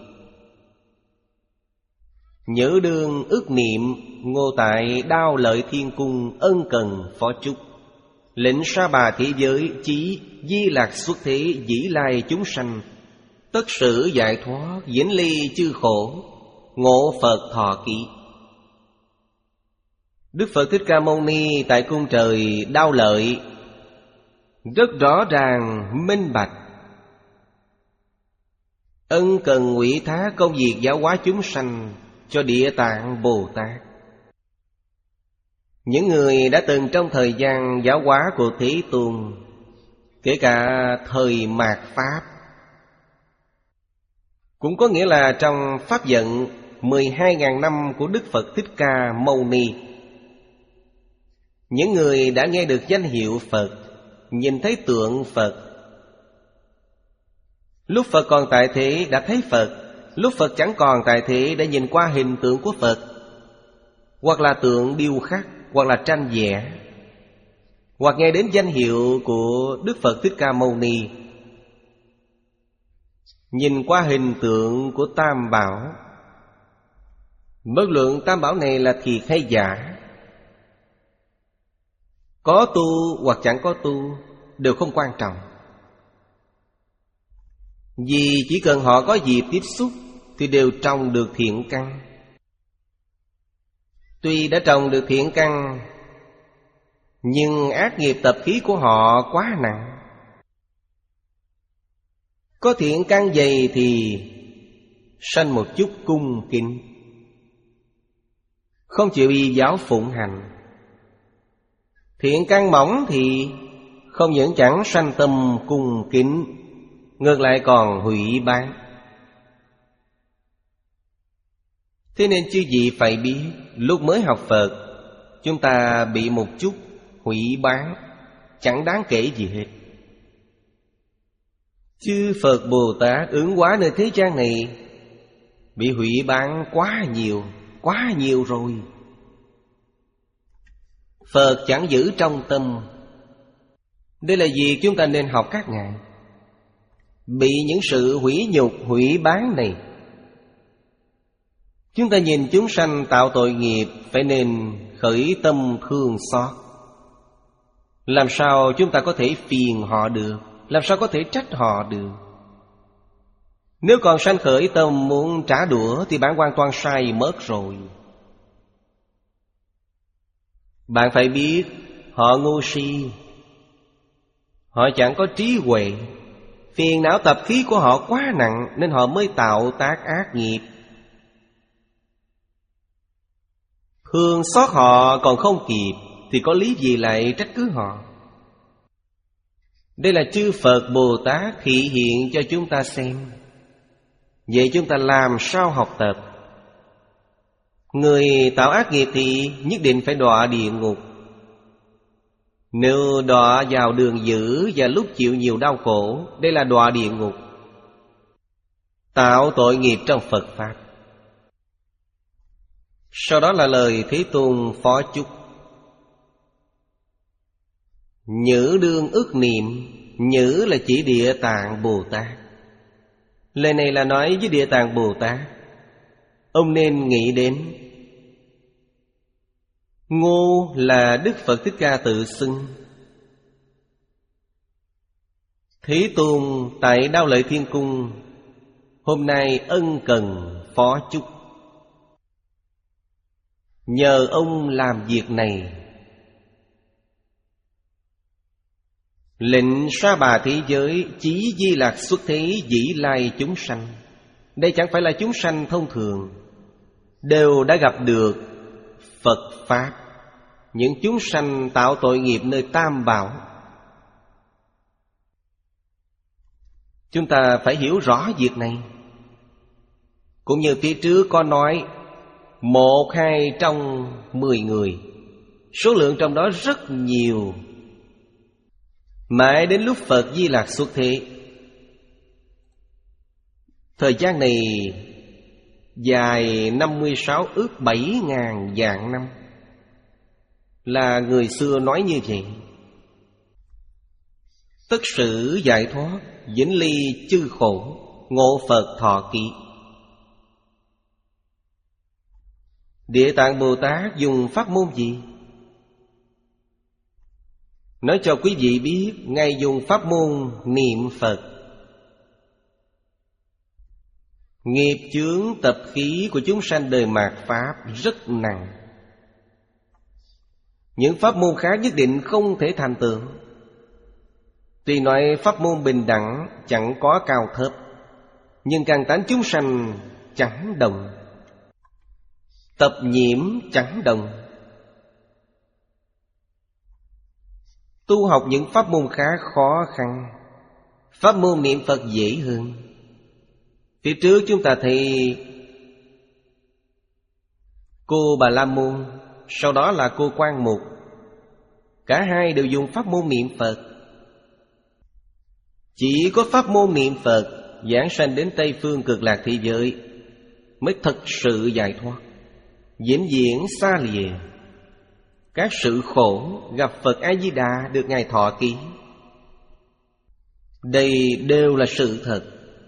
Nhớ đương ức niệm, ngô tại đao lợi thiên cung, ân cần phó chúc. Lệnh sa bà thế giới, chí di lạc xuất thế, dĩ lai chúng sanh. Tất sử giải thoát, vĩnh ly chư khổ, ngộ Phật thọ ký. Đức Phật Thích Ca Mâu Ni tại cung trời Đao Lợi rất rõ ràng minh bạch, ân cần ủy thác công việc giáo hóa chúng sanh cho Địa Tạng Bồ Tát. Những người đã từng trong thời gian giáo hóa của Thế Tôn, kể cả thời mạt Pháp, cũng có nghĩa là trong Pháp vận mười hai nghìn năm của Đức Phật Thích Ca Mâu Ni, những người đã nghe được danh hiệu Phật, nhìn thấy tượng Phật. Lúc Phật còn tại thế đã thấy Phật, lúc Phật chẳng còn tại thế đã nhìn qua hình tượng của Phật, hoặc là tượng điêu khắc, hoặc là tranh vẽ, hoặc nghe đến danh hiệu của Đức Phật Thích Ca Mâu Ni, nhìn qua hình tượng của Tam Bảo. Bất luận Tam Bảo này là thiệt hay giả, có tu hoặc chẳng có tu đều không quan trọng. Vì chỉ cần họ có dịp tiếp xúc thì đều trồng được thiện căn. Tuy đã trồng được thiện căn, nhưng ác nghiệp tập khí của họ quá nặng. Có thiện căn dày thì sanh một chút cung kính, không chịu y giáo phụng hành. Thiện căn mỏng thì không những chẳng sanh tâm cung kính, ngược lại còn hủy bán. Thế nên chư vị phải biết, lúc mới học Phật, chúng ta bị một chút hủy bán, chẳng đáng kể gì hết. Chư Phật Bồ Tát ứng hóa nơi thế gian này bị hủy bán quá nhiều, quá nhiều rồi. Phật chẳng giữ trong tâm. Đây là việc chúng ta nên học các ngài. Bị những sự hủy nhục, hủy bán này, chúng ta nhìn chúng sanh tạo tội nghiệp, phải nên khởi tâm thương xót. Làm sao chúng ta có thể phiền họ được? Làm sao có thể trách họ được? Nếu còn sanh khởi tâm muốn trả đũa thì bạn hoàn toàn sai mất rồi. Bạn phải biết họ ngu si, họ chẳng có trí huệ. Phiền não tập khí của họ quá nặng nên họ mới tạo tác ác nghiệp. Thương xót họ còn không kịp thì có lý gì lại trách cứ họ? Đây là chư Phật Bồ Tát thị hiện cho chúng ta xem. Vậy chúng ta làm sao học tập? Người tạo ác nghiệp thì nhất định phải đọa địa ngục. Nếu đọa vào đường dữ và lúc chịu nhiều đau khổ, đây là đọa địa ngục, tạo tội nghiệp trong Phật Pháp. Sau đó là lời Thế Tôn phó chúc: nhữ đương ức niệm. Nhữ là chỉ Địa Tạng Bồ Tát. Lời này là nói với Địa Tạng Bồ Tát. Ông nên nghĩ đến. Ngô là Đức Phật Thích Ca tự xưng. Thế Tôn tại Đao Lợi Thiên Cung hôm nay ân cần phó chúc. Nhờ ông làm việc này, lệnh sa bà thế giới chí Di Lạc xuất thế dĩ lai chúng sanh. Đây chẳng phải là chúng sanh thông thường, đều đã gặp được Phật Pháp. Những chúng sanh tạo tội nghiệp nơi Tam Bảo, chúng ta phải hiểu rõ việc này. Cũng như phía trước có nói, một hai trong mười người, số lượng trong đó rất nhiều. Mãi đến lúc Phật Di Lạc xuất thế, thời gian này dài năm mươi sáu ước bảy ngàn vạn năm. Là người xưa nói như vậy. Tất sử giải thoát, vĩnh ly chư khổ, ngộ Phật thọ ký. Địa Tạng Bồ Tát dùng pháp môn gì? Nói cho quý vị biết, Ngài dùng pháp môn niệm Phật. Nghiệp chướng tập khí của chúng sanh đời mạt Pháp rất nặng. Những pháp môn khác nhất định không thể thành tựu. Tuy nói pháp môn bình đẳng chẳng có cao thấp, nhưng căn tánh chúng sanh chẳng đồng, tập nhiễm chẳng đồng. Tu học những pháp môn khác khó khăn, pháp môn niệm Phật dễ hơn. Phía trước chúng ta thấy cô Bà La Môn, sau đó là cô Quan Mục, cả hai đều dùng pháp môn niệm Phật. Chỉ có pháp môn niệm Phật giảng sanh đến Tây Phương Cực Lạc thế giới mới thật sự giải thoát, vĩnh viễn xa lìa các sự khổ, gặp Phật A-di-đà được Ngài thọ ký. Đây đều là sự thật.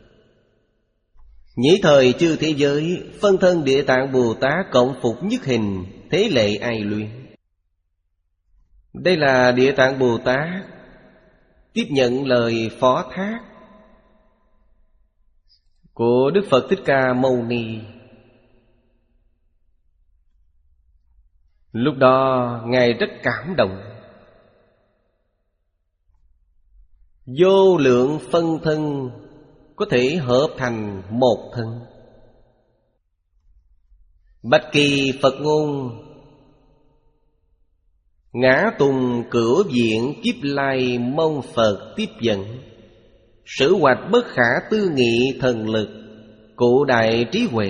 Nhĩ thời chư thế giới, phân thân Địa Tạng Bồ Tát cộng phục nhất hình, thế lệ ai luyện. Đây là Địa Tạng Bồ Tát tiếp nhận lời phó thác của Đức Phật Thích Ca Mâu Ni. Lúc đó Ngài rất cảm động. Vô lượng phân thân có thể hợp thành một thân. Bạch kỳ Phật ngôn, ngã tùng cửu viện kiếp lai mong Phật tiếp dẫn. Sử hoạch bất khả tư nghị thần lực, cụ đại trí huệ.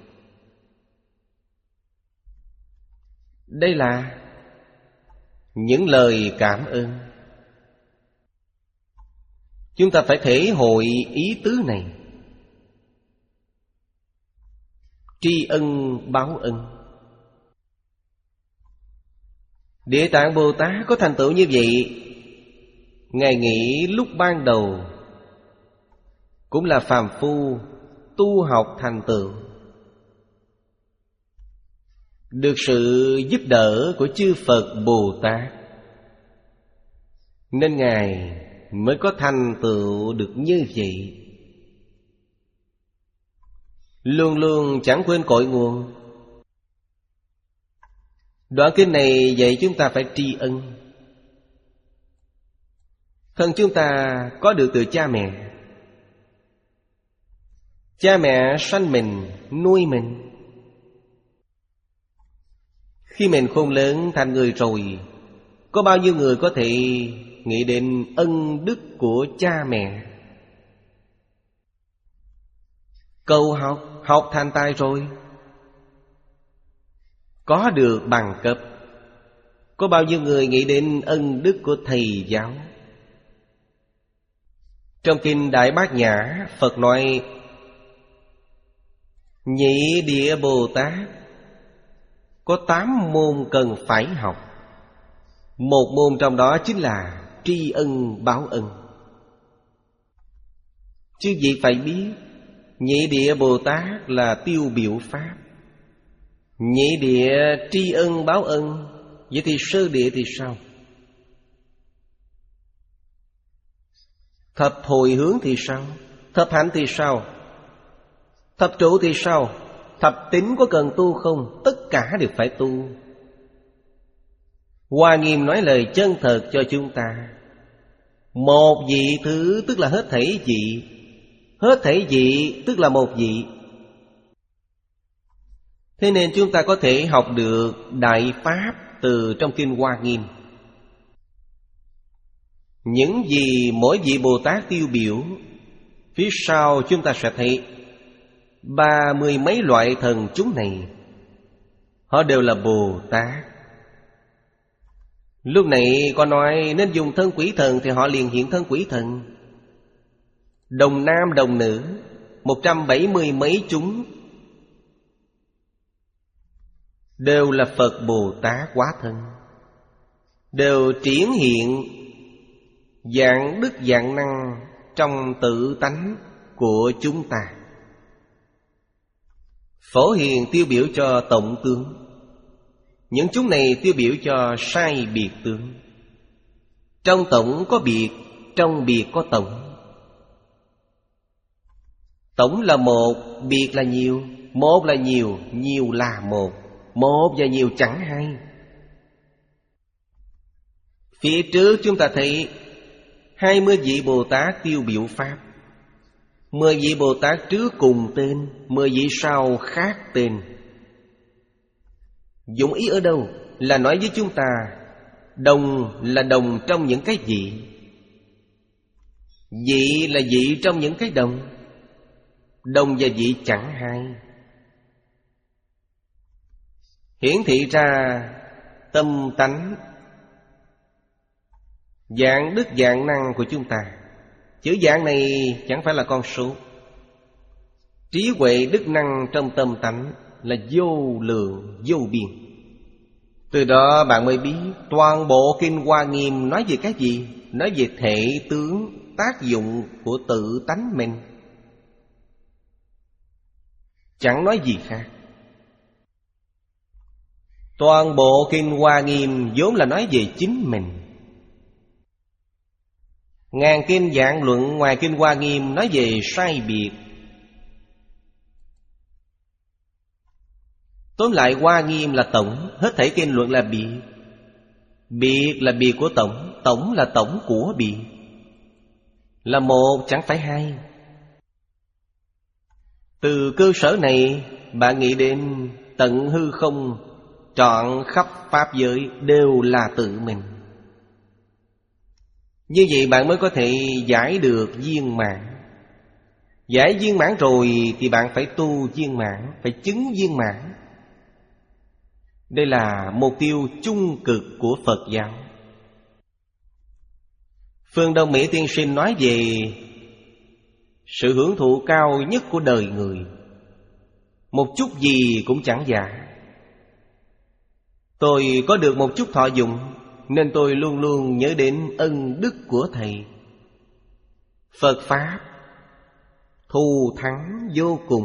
Đây là những lời cảm ơn. Chúng ta phải thể hội ý tứ này. Tri ân báo ân. Địa Tạng Bồ Tát có thành tựu như vậy, Ngài nghĩ lúc ban đầu cũng là phàm phu tu học thành tựu, được sự giúp đỡ của chư Phật Bồ Tát, nên Ngài mới có thành tựu được như vậy. Luôn luôn chẳng quên cội nguồn. Đoạn kinh này dạy chúng ta phải tri ân. Thân chúng ta có được từ cha mẹ. Cha mẹ sanh mình, nuôi mình. Khi mình khôn lớn thành người rồi, có bao nhiêu người có thể nghĩ đến ân đức của cha mẹ? Cầu học, học thành tài rồi, có được bằng cấp, có bao nhiêu người nghĩ đến ân đức của thầy giáo? Trong kinh Đại Bát Nhã, Phật nói Nhị Địa Bồ Tát có tám môn cần phải học. Một môn trong đó chính là tri ân báo ân. Chứ gì phải biết, Nhị Địa Bồ Tát là tiêu biểu pháp. Nhị địa tri ân báo ân, vậy thì sơ địa thì sao? Thập hồi hướng thì sao? Thập hạnh thì sao? Thập trụ thì sao? Thập tín có cần tu không? Tất cả đều phải tu. Hoa Nghiêm nói lời chân thật cho chúng ta. Một vị thứ tức là hết thảy vị. Hết thảy vị tức là một vị. Thế nên chúng ta có thể học được Đại Pháp từ trong kinh Hoa Nghiêm. Những gì mỗi vị Bồ Tát tiêu biểu, phía sau chúng ta sẽ thấy ba mươi mấy loại thần chúng này, họ đều là Bồ Tát. Lúc này có nói nên dùng thân quỷ thần thì họ liền hiện thân quỷ thần. Đồng nam đồng nữ, một trăm bảy mươi mấy chúng đều là Phật Bồ Tát hóa thân, đều triển hiện dạng đức dạng năng trong tự tánh của chúng ta. Phổ Hiền tiêu biểu cho tổng tướng, những chúng này tiêu biểu cho sai biệt tướng. Trong tổng có biệt, trong biệt có tổng. Tổng là một, biệt là nhiều. Một là nhiều, nhiều là một. Một và nhiều chẳng hai. Phía trước chúng ta thấy hai mươi vị Bồ Tát tiêu biểu Pháp. Mười vị Bồ Tát trước cùng tên, mười vị sau khác tên. Dụng ý ở đâu? Là nói với chúng ta đồng là đồng trong những cái vị, vị là vị trong những cái đồng. Đồng và vị chẳng hai, hiển thị ra tâm tánh, dạng đức dạng năng của chúng ta. Chữ dạng này chẳng phải là con số. Trí huệ đức năng trong tâm tánh là vô lượng vô biên. Từ đó bạn mới biết toàn bộ kinh Hoa Nghiêm nói về cái gì? Nói về thể tướng, tác dụng của tự tánh mình, chẳng nói gì khác. Toàn bộ kinh Hoa Nghiêm vốn là nói về chính mình. Ngàn kinh giảng luận ngoài kinh Hoa Nghiêm nói về sai biệt, Tóm lại Hoa Nghiêm là tổng, hết thảy kinh luận là biệt. Biệt là biệt của tổng, tổng là tổng của biệt. Là một chẳng phải hai. Từ cơ sở này bạn nghĩ đến tận hư không, trọn khắp pháp giới đều là tự mình. Như vậy bạn mới có thể giải được viên mãn. Giải viên mãn rồi thì bạn phải tu viên mãn, phải chứng viên mãn. Đây là mục tiêu chung cực của Phật giáo. Phương Đông Mỹ tiên sinh nói về sự hưởng thụ cao nhất của đời người, một chút gì cũng chẳng giả. Tôi có được một chút thọ dụng, nên tôi luôn luôn nhớ đến ân đức của Thầy. Phật Pháp thù thắng vô cùng,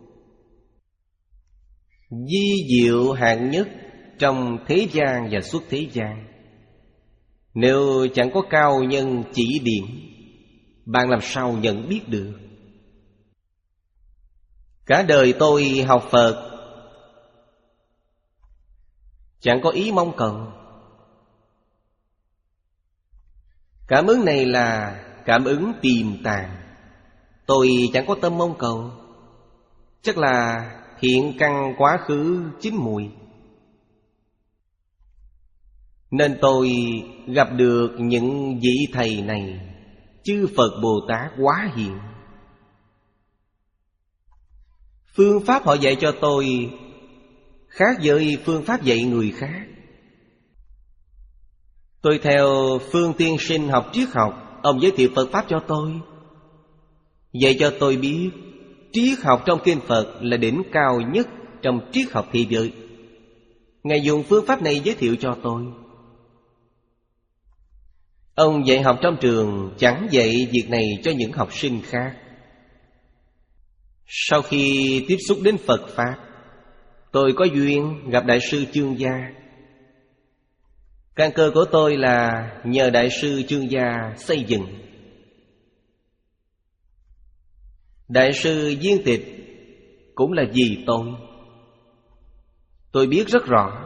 vi diệu hạng nhất trong thế gian và xuất thế gian. Nếu chẳng có cao nhân chỉ điểm, bạn làm sao nhận biết được? Cả đời tôi học Phật, chẳng có ý mong cầu. Cảm ứng này là cảm ứng tiềm tàng. Tôi chẳng có tâm mong cầu. Chắc là thiện căn quá khứ chín mùi, nên tôi gặp được những vị thầy này. Chư Phật Bồ Tát hóa hiện. Phương pháp họ dạy cho tôi khác với phương pháp dạy người khác. Tôi theo Phương tiên sinh học triết học, ông giới thiệu Phật Pháp cho tôi, dạy cho tôi biết triết học trong kinh Phật là đỉnh cao nhất trong triết học thế giới. Ngài dùng phương pháp này giới thiệu cho tôi. Ông dạy học trong trường chẳng dạy việc này cho những học sinh khác. Sau khi tiếp xúc đến Phật Pháp, tôi có duyên gặp Đại sư Chương Gia. Căn cơ của tôi là nhờ Đại sư Chương Gia xây dựng. Đại sư Viên Tịch cũng là vì tôi. Tôi biết rất rõ.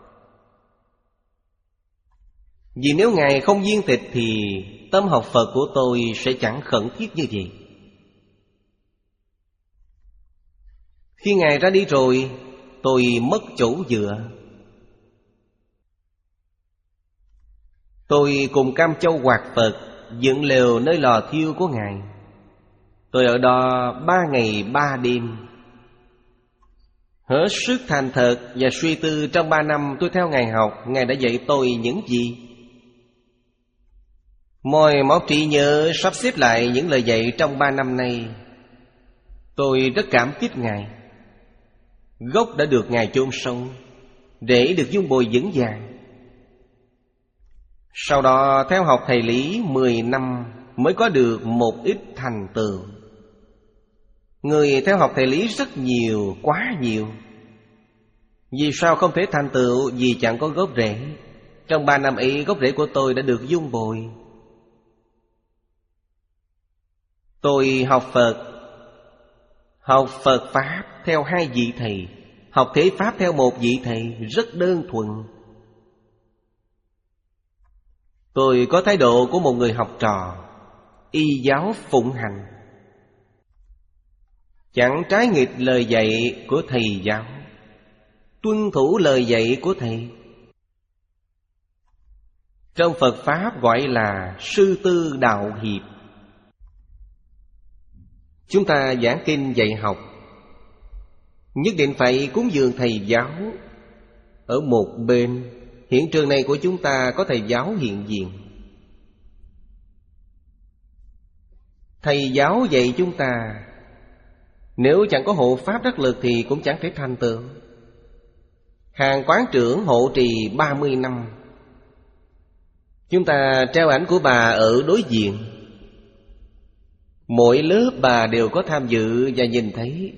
Vì nếu Ngài không viên tịch thì tâm học Phật của tôi sẽ chẳng khẩn thiết như vậy. Khi Ngài ra đi rồi, tôi mất chỗ dựa. Tôi cùng Cam Châu Hoạt Phật dựng lều nơi lò thiêu của Ngài. Tôi ở đó ba ngày ba đêm, hết sức thành thật và suy tư trong ba năm tôi theo Ngài học, Ngài đã dạy tôi những gì. Moi móc trí nhớ sắp xếp lại những lời dạy trong ba năm nay. Tôi rất cảm kích Ngài. Gốc đã được Ngài chôn sâu, rễ được dung bồi vững vàng. Sau đó theo học thầy Lý mười năm mới có được một ít thành tựu. Người theo học thầy Lý rất nhiều, quá nhiều. Vì sao không thể thành tựu? Vì chẳng có gốc rễ. Trong ba năm ấy gốc rễ của tôi đã được dung bồi. Tôi học Phật, học Phật Pháp theo hai vị thầy, học Thế Pháp theo một vị thầy, rất đơn thuần. Tôi có thái độ của một người học trò, y giáo phụng hành, chẳng trái nghịch lời dạy của thầy giáo, tuân thủ lời dạy của thầy. Trong Phật Pháp gọi là sư tư đạo hiệp. Chúng ta giảng kinh dạy học, nhất định phải cúng dường thầy giáo. Ở một bên, hiện trường này của chúng ta có thầy giáo hiện diện. Thầy giáo dạy chúng ta, nếu chẳng có hộ pháp đắc lực thì cũng chẳng thể thành tựu. Hàng quán trưởng hộ trì ba mươi năm, chúng ta treo ảnh của bà ở đối diện. Mỗi lớp bà đều có tham dự và nhìn thấy.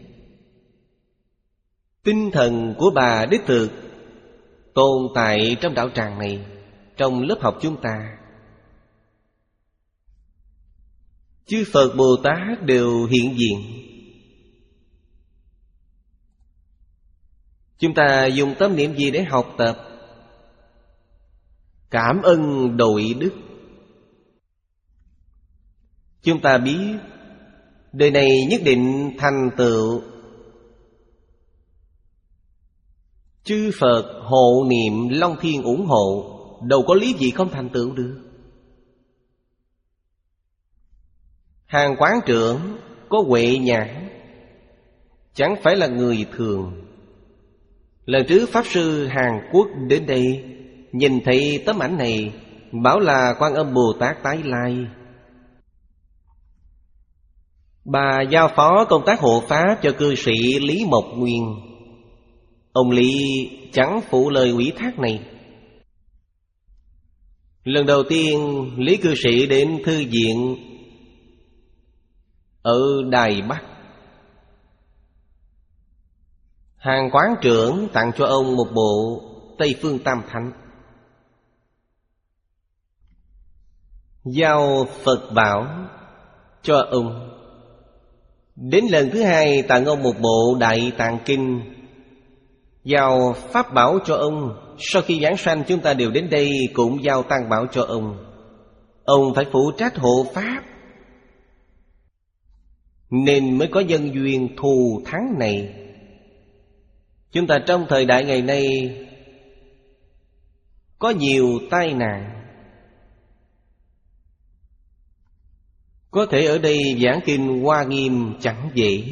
Tinh thần của bà đích thực tồn tại trong đạo tràng này, trong lớp học chúng ta. Chư Phật Bồ Tát đều hiện diện. Chúng ta dùng tâm niệm gì để học tập? Cảm ơn đội đức. Chúng ta biết đời này nhất định thành tựu. Chư Phật hộ niệm, Long Thiên ủng hộ, đâu có lý gì không thành tựu được. Hàng quán trưởng có huệ nhãn, chẳng phải là người thường. Lần trước Pháp Sư Hàn Quốc đến đây, nhìn thấy tấm ảnh này, bảo là Quan Âm Bồ Tát tái lai. Bà giao phó công tác hộ pháp cho cư sĩ Lý Mộc Nguyên. Ông Lý chẳng phụ lời ủy thác này. Lần đầu tiên Lý cư sĩ đến thư viện ở Đài Bắc, Hàng quán trưởng tặng cho ông một bộ Tây Phương Tam Thánh, giao Phật bảo cho ông. Đến lần thứ hai tặng ông một bộ Đại Tạng Kinh, giao Pháp bảo cho ông. Sau khi giảng sanh chúng ta đều đến đây cũng giao Tăng bảo cho ông. Ông phải phụ trách hộ Pháp, nên mới có nhân duyên thù thắng này. Chúng ta trong thời đại ngày nay có nhiều tai nạn. Có thể ở đây giảng kinh Hoa Nghiêm chẳng dễ.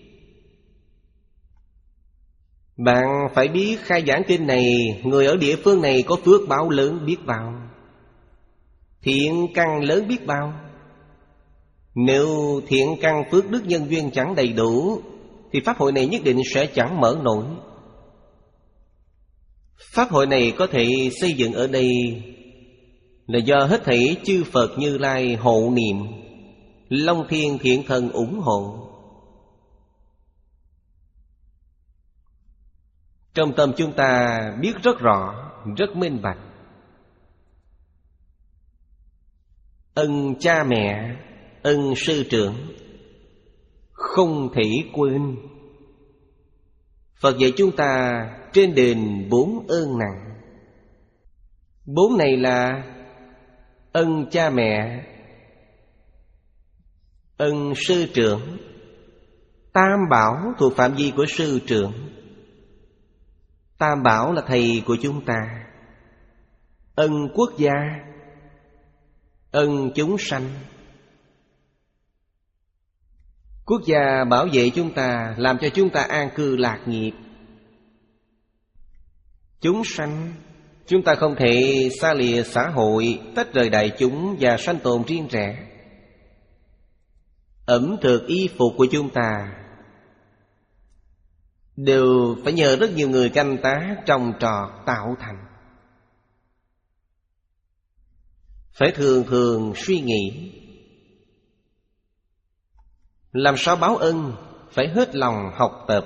Bạn phải biết khai giảng kinh này, người ở địa phương này có phước báo lớn biết bao, thiện căn lớn biết bao. Nếu thiện căn phước đức nhân duyên chẳng đầy đủ, thì pháp hội này nhất định sẽ chẳng mở nổi. Pháp hội này có thể xây dựng ở đây là do hết thảy chư Phật Như Lai hộ niệm, Long Thiên Thiện Thần ủng hộ. Trong tâm chúng ta biết rất rõ, rất minh bạch. Ân cha mẹ, ân sư trưởng không thể quên. Phật dạy chúng ta trên đền bốn ơn nặng. Bốn này là ân cha mẹ, ân sư trưởng. Tam bảo thuộc phạm vi của sư trưởng. Tam bảo là thầy của chúng ta. Ân quốc gia, ân chúng sanh. Quốc gia bảo vệ chúng ta, làm cho chúng ta an cư lạc nghiệp. Chúng sanh, chúng ta không thể xa lìa xã hội, tách rời đại chúng và sanh tồn riêng rẽ. Ẩm thực y phục của chúng ta đều phải nhờ rất nhiều người canh tác, trồng trọt tạo thành. Phải thường thường suy nghĩ làm sao báo ân, phải hết lòng học tập.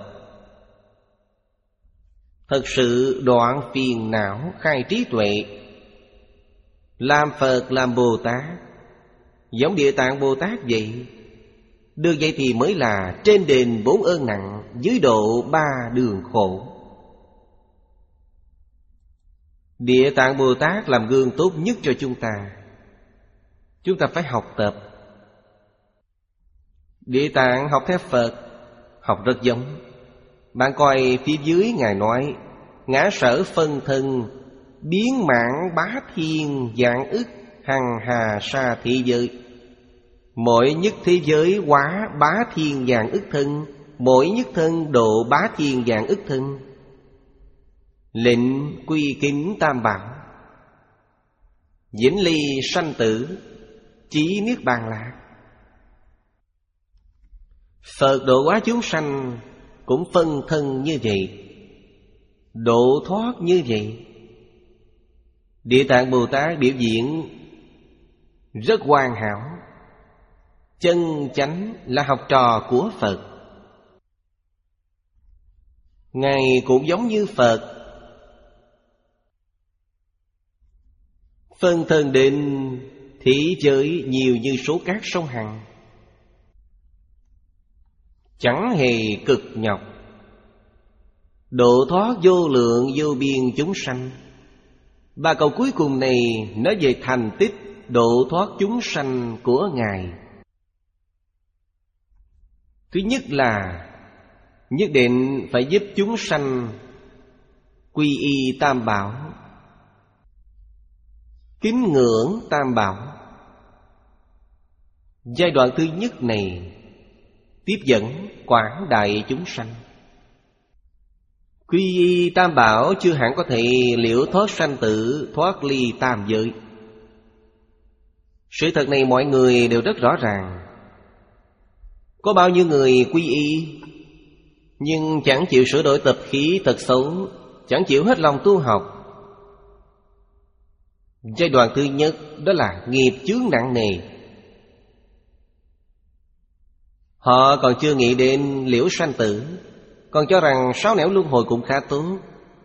Thật sự đoạn phiền não, khai trí tuệ. Làm Phật, làm Bồ Tát, giống Địa Tạng Bồ Tát vậy. Được vậy thì mới là trên đền bốn ơn nặng, dưới độ ba đường khổ. Địa Tạng Bồ Tát làm gương tốt nhất cho chúng ta. Chúng ta phải học tập. Địa Tạng học theo Phật, học rất giống. Bạn coi phía dưới Ngài nói: ngã sở phân thân, biến mạng bá thiên vạn ức, hằng hà sa thế giới. Mỗi nhất thế giới hóa bá thiên vạn ức thân, mỗi nhất thân độ bá thiên vạn ức thân. Lệnh quy kính tam bảo, vĩnh ly sanh tử, chí niết bàn lạc. Phật độ hóa chúng sanh cũng phân thân như vậy, độ thoát như vậy. Địa Tạng Bồ Tát biểu diễn rất hoàn hảo. Chân chánh là học trò của Phật. Ngài cũng giống như Phật, phân thân đến thế giới nhiều như số cát sông Hằng, chẳng hề cực nhọc. độ thoát vô lượng vô biên chúng sanh. Ba câu cuối cùng này nói về thành tích độ thoát chúng sanh của Ngài. Thứ nhất là nhất định phải giúp chúng sanh quy y Tam Bảo, kính ngưỡng Tam Bảo. Giai đoạn thứ nhất này tiếp dẫn quảng đại chúng sanh. Quy y Tam Bảo chưa hẳn có thể liễu thoát sanh tử, thoát ly tam giới. Sự thật này mọi người đều rất rõ ràng. Có bao nhiêu người quy y nhưng chẳng chịu sửa đổi tập khí thật xấu, chẳng chịu hết lòng tu học. Giai đoạn thứ nhất đó là nghiệp chướng nặng nề. Họ còn chưa nghĩ đến liễu sanh tử, còn cho rằng sáu nẻo luân hồi cũng khá tốt,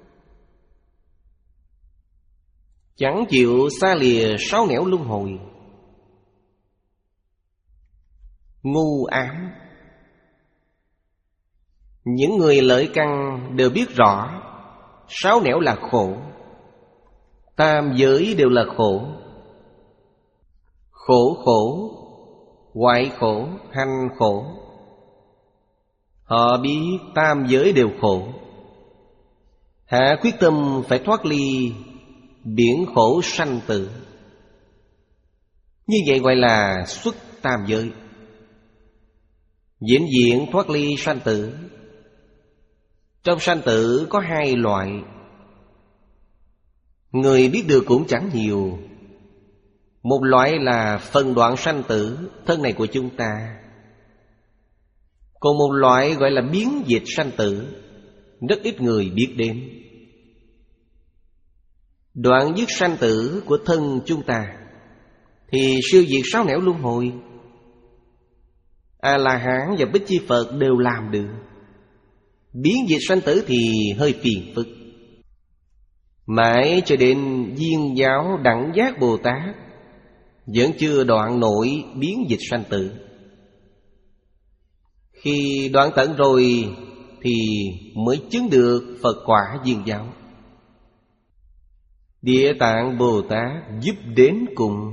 chẳng chịu xa lìa sáu nẻo luân hồi. Ngu ám. Những người lợi căn đều biết rõ sáu nẻo là khổ, tam giới đều là khổ. Khổ khổ, hoại khổ, hành khổ. Họ biết tam giới đều khổ, hạ quyết tâm phải thoát ly biển khổ sanh tử. Như vậy gọi là xuất tam giới, vĩnh viễn thoát ly sanh tử. Trong sanh tử có hai loại, người biết được cũng chẳng nhiều. Một loại là phần đoạn sanh tử, thân này của chúng ta. Còn một loại gọi là biến dịch sanh tử, rất ít người biết đến. Đoạn dứt sanh tử của thân chúng ta thì siêu diệt sáu nẻo luân hồi. A-la-hán và Bích Chi Phật đều làm được. Biến dịch sanh tử thì hơi phiền phức. Mãi cho đến Viên Giáo Đẳng Giác Bồ Tát vẫn chưa đoạn nổi biến dịch sanh tử. Khi đoạn tận rồi thì mới chứng được Phật quả Viên Giáo. Địa Tạng Bồ Tát giúp đến cùng.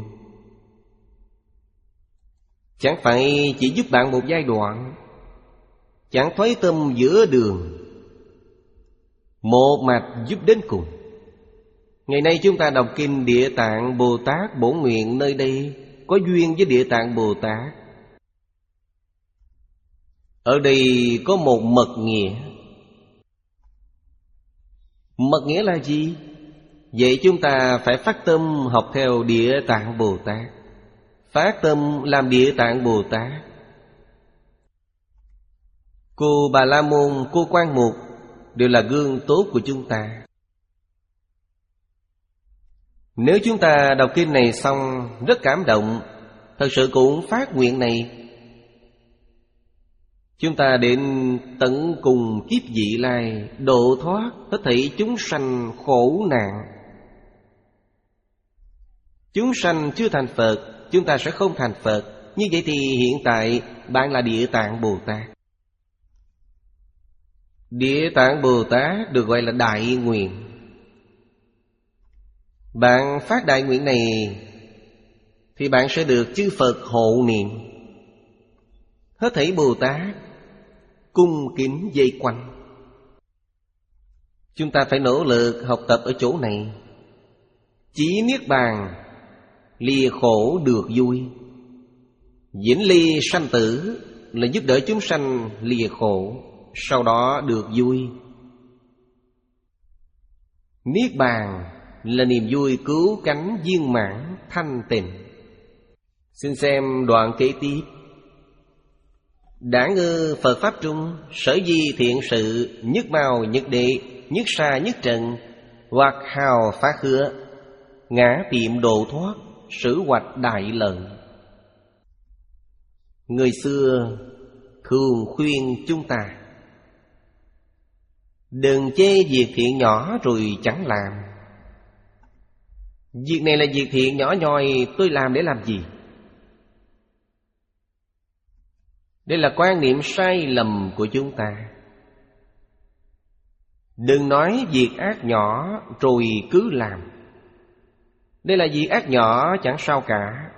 Chẳng phải chỉ giúp bạn một giai đoạn, chẳng thoái tâm giữa đường, một mạch giúp đến cùng. Ngày nay chúng ta đọc kinh Địa Tạng Bồ Tát Bổn Nguyện, nơi đây có duyên với Địa Tạng Bồ Tát. Ở đây có một mật nghĩa. Mật nghĩa là gì? Vậy chúng ta phải phát tâm học theo Địa Tạng Bồ Tát, phát tâm làm Địa Tạng Bồ Tát. Cô Bà La Môn, cô Quan Mục đều là gương tốt của chúng ta. Nếu chúng ta đọc kinh này xong rất cảm động, thật sự cũng phát nguyện này, chúng ta đến tận cùng kiếp vị lai, độ thoát tất thảy chúng sanh khổ nạn. Chúng sanh chưa thành Phật, chúng ta sẽ không thành Phật. Như vậy thì hiện tại bạn là Địa Tạng Bồ Tát. Địa Tạng Bồ Tát được gọi là đại nguyện. Bạn phát đại nguyện này thì bạn sẽ được chư Phật hộ niệm. Hết thảy Bồ Tát cung kính vây quanh. Chúng ta phải nỗ lực học tập ở chỗ này. Chỉ niết bàn, lìa khổ được vui. Vĩnh ly sanh tử là giúp đỡ chúng sanh lìa khổ, sau đó được vui. Niết bàn là niềm vui cứu cánh viên mãn thanh tịnh. Xin xem đoạn kế tiếp. Đã ngư Phật Pháp trung, sở di thiện sự, nhất màu nhất đệ, nhất sa nhất trần, hoặc hào phá hứa, ngã tiệm độ thoát, sử hoạch đại lợi. Người xưa thường khuyên chúng ta đừng chê việc thiện nhỏ rồi chẳng làm. Việc này là việc thiện nhỏ nhoi, tôi làm để làm gì? Đây là quan niệm sai lầm của chúng ta. Đừng nói việc ác nhỏ rồi cứ làm. Đây là việc ác nhỏ chẳng sao cả,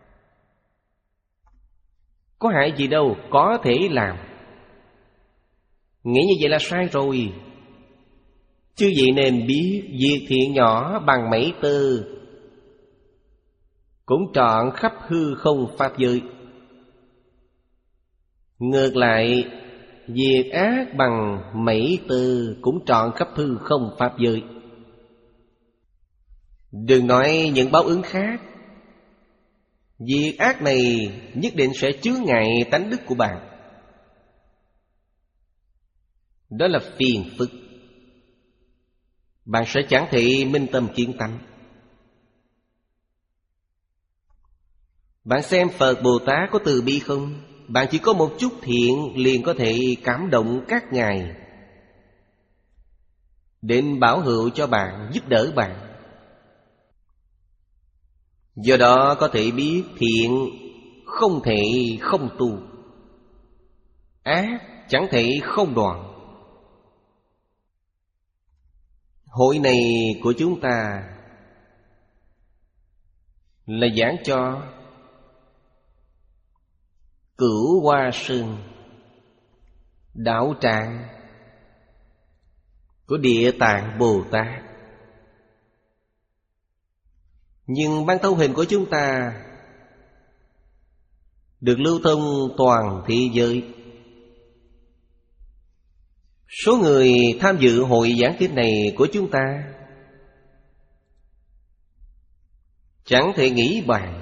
có hại gì đâu, có thể làm. Nghĩ như vậy là sai rồi. Chứ vậy nên biết việc thiện nhỏ bằng mảy tơ cũng trọn khắp hư không pháp giới. Ngược lại, việc ác bằng mảy tơ cũng trọn khắp hư không pháp giới. Đừng nói những báo ứng khác. Việc ác này nhất định sẽ chướng ngại tánh đức của bạn. Đó là phiền phức. Bạn sẽ chẳng thể minh tâm kiến tánh. Bạn xem Phật Bồ Tát có từ bi không? Bạn chỉ có một chút thiện liền có thể cảm động các ngài đến bảo hữu cho bạn, giúp đỡ bạn. Do đó có thể biết thiện không thể không tu, ác chẳng thể không đoạn. Hội này của chúng ta là giảng cho Cửu Hoa Sơn, đạo tràng của Địa Tạng Bồ Tát. Nhưng ban thâu hình của chúng ta được lưu thông toàn thế giới. Số người tham dự hội giảng kinh này của chúng ta chẳng thể nghĩ bàn.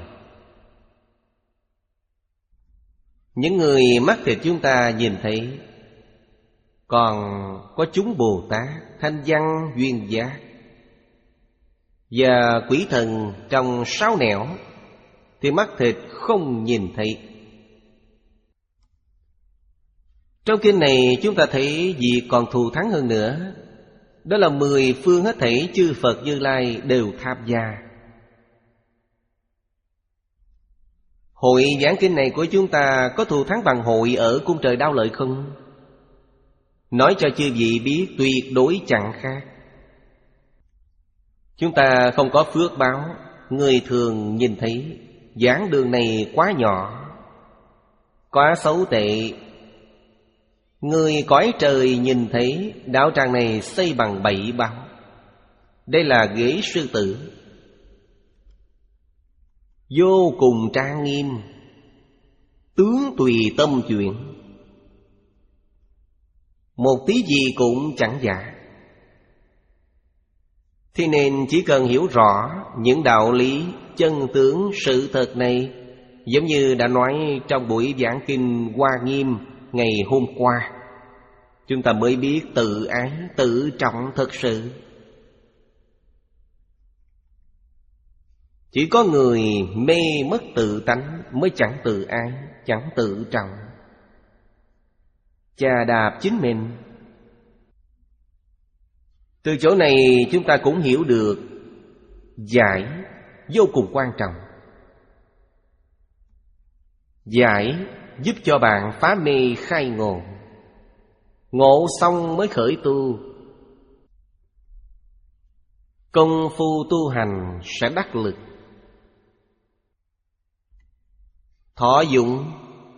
Những người mắt thịt chúng ta nhìn thấy, còn có chúng Bồ Tát, Thanh Văn, Duyên Giác và quỷ thần trong sáu nẻo thì mắt thịt không nhìn thấy. Trong kinh này chúng ta thấy việc còn thù thắng hơn nữa. Đó là mười phương hết thảy chư Phật Như Lai đều tham gia. Hội giảng kinh này của chúng ta có thù thắng bằng hội ở cung trời Đao Lợi không? Nói cho chư vị biết tuyệt đối chẳng khác. Chúng ta không có phước báo. Người thường nhìn thấy giảng đường này quá nhỏ, quá xấu tệ. Người cõi trời nhìn thấy đạo tràng này xây bằng bảy bao. Đây là ghế sư tử, vô cùng trang nghiêm, tướng tùy tâm chuyển, một tí gì cũng chẳng giả. Thế nên chỉ cần hiểu rõ những đạo lý chân tướng sự thật này, giống như đã nói trong buổi giảng kinh Hoa Nghiêm ngày hôm qua, chúng ta mới biết tự ái, tự trọng thật sự. Chỉ có người mê mất tự tánh mới chẳng tự ái, chẳng tự trọng, chà đạp chính mình. Từ chỗ này chúng ta cũng hiểu được giải vô cùng quan trọng. Giải giúp cho bạn phá mê khai ngộ, ngộ xong mới khởi tu. Công phu tu hành sẽ đắc lực, thọ dụng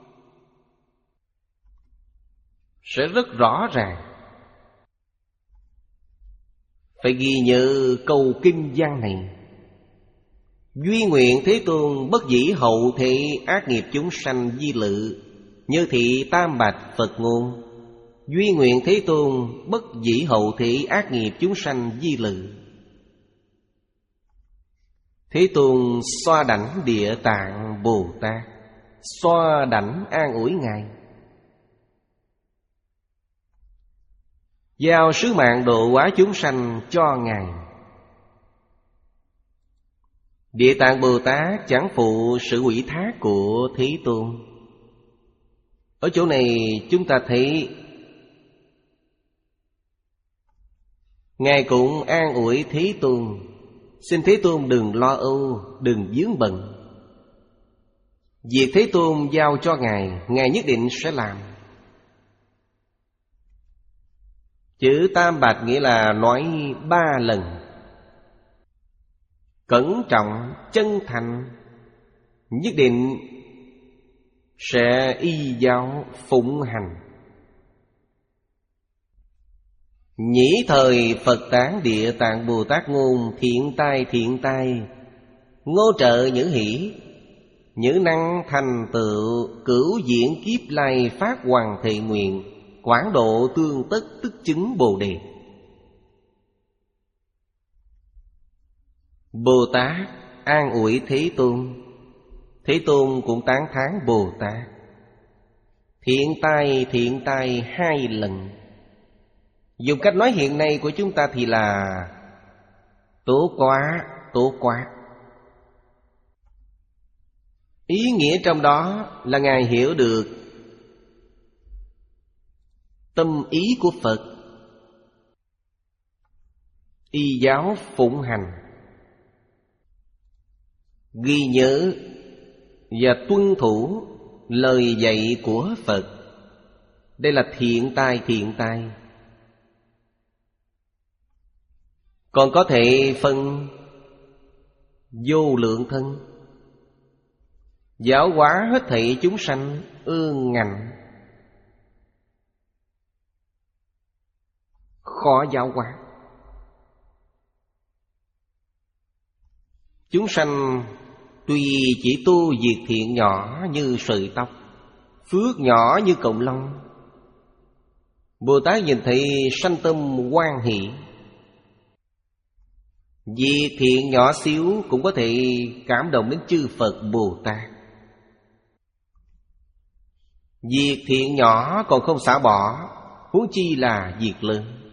sẽ rất rõ ràng. Phải ghi nhớ câu kinh văn này: duy nguyện Thế Tôn bất dĩ hậu thế ác nghiệp chúng sanh di lự, như thị tam bạch Phật ngôn. Duy nguyện Thế Tôn bất dĩ hậu thế ác nghiệp chúng sanh di lự. Thế Tôn xoa đảnh Địa Tạng Bồ Tát, xoa đảnh an ủi Ngài, giao sứ mạng độ hóa chúng sanh cho Ngài. Địa Tạng Bồ Tát chẳng phụ sự ủy thác của Thế Tôn. Ở chỗ này chúng ta thấy Ngài cũng an ủi Thế Tôn, xin Thế Tôn đừng lo âu, đừng vướng bận. Việc Thế Tôn giao cho Ngài, Ngài nhất định sẽ làm. Chữ tam bạch nghĩa là nói ba lần. Cẩn trọng, chân thành, nhất định sẽ y giáo phụng hành. Nhĩ thời Phật Tán Địa Tạng Bồ Tát ngôn thiện tai thiện tai, ngô trợ nhữ hỷ, nhữ năng thành tựu cửu diện kiếp lai phát hoàng thệ nguyện, quảng độ tương tất tức chứng Bồ Đề. Bồ Tát an ủi Thế Tôn, Thế Tôn cũng tán thán Bồ Tát. Thiện tai thiện tai hai lần. Dùng cách nói hiện nay của chúng ta thì là tốt quá, tốt quá. Ý nghĩa trong đó là Ngài hiểu được tâm ý của Phật, y giáo phụng hành, ghi nhớ và tuân thủ lời dạy của Phật. Đây là thiện tai thiện tai. Còn có thể phân vô lượng thân, giáo hóa hết thảy chúng sanh ương ngạnh, khó giáo hóa. Chúng sanh tuy chỉ tu việc thiện nhỏ như sợi tóc, phước nhỏ như cọng lông, Bồ Tát nhìn thấy sanh tâm hoan hỷ. Việc thiện nhỏ xíu cũng có thể cảm động đến chư Phật Bồ Tát. Việc thiện nhỏ còn không xả bỏ, huống chi là việc lớn.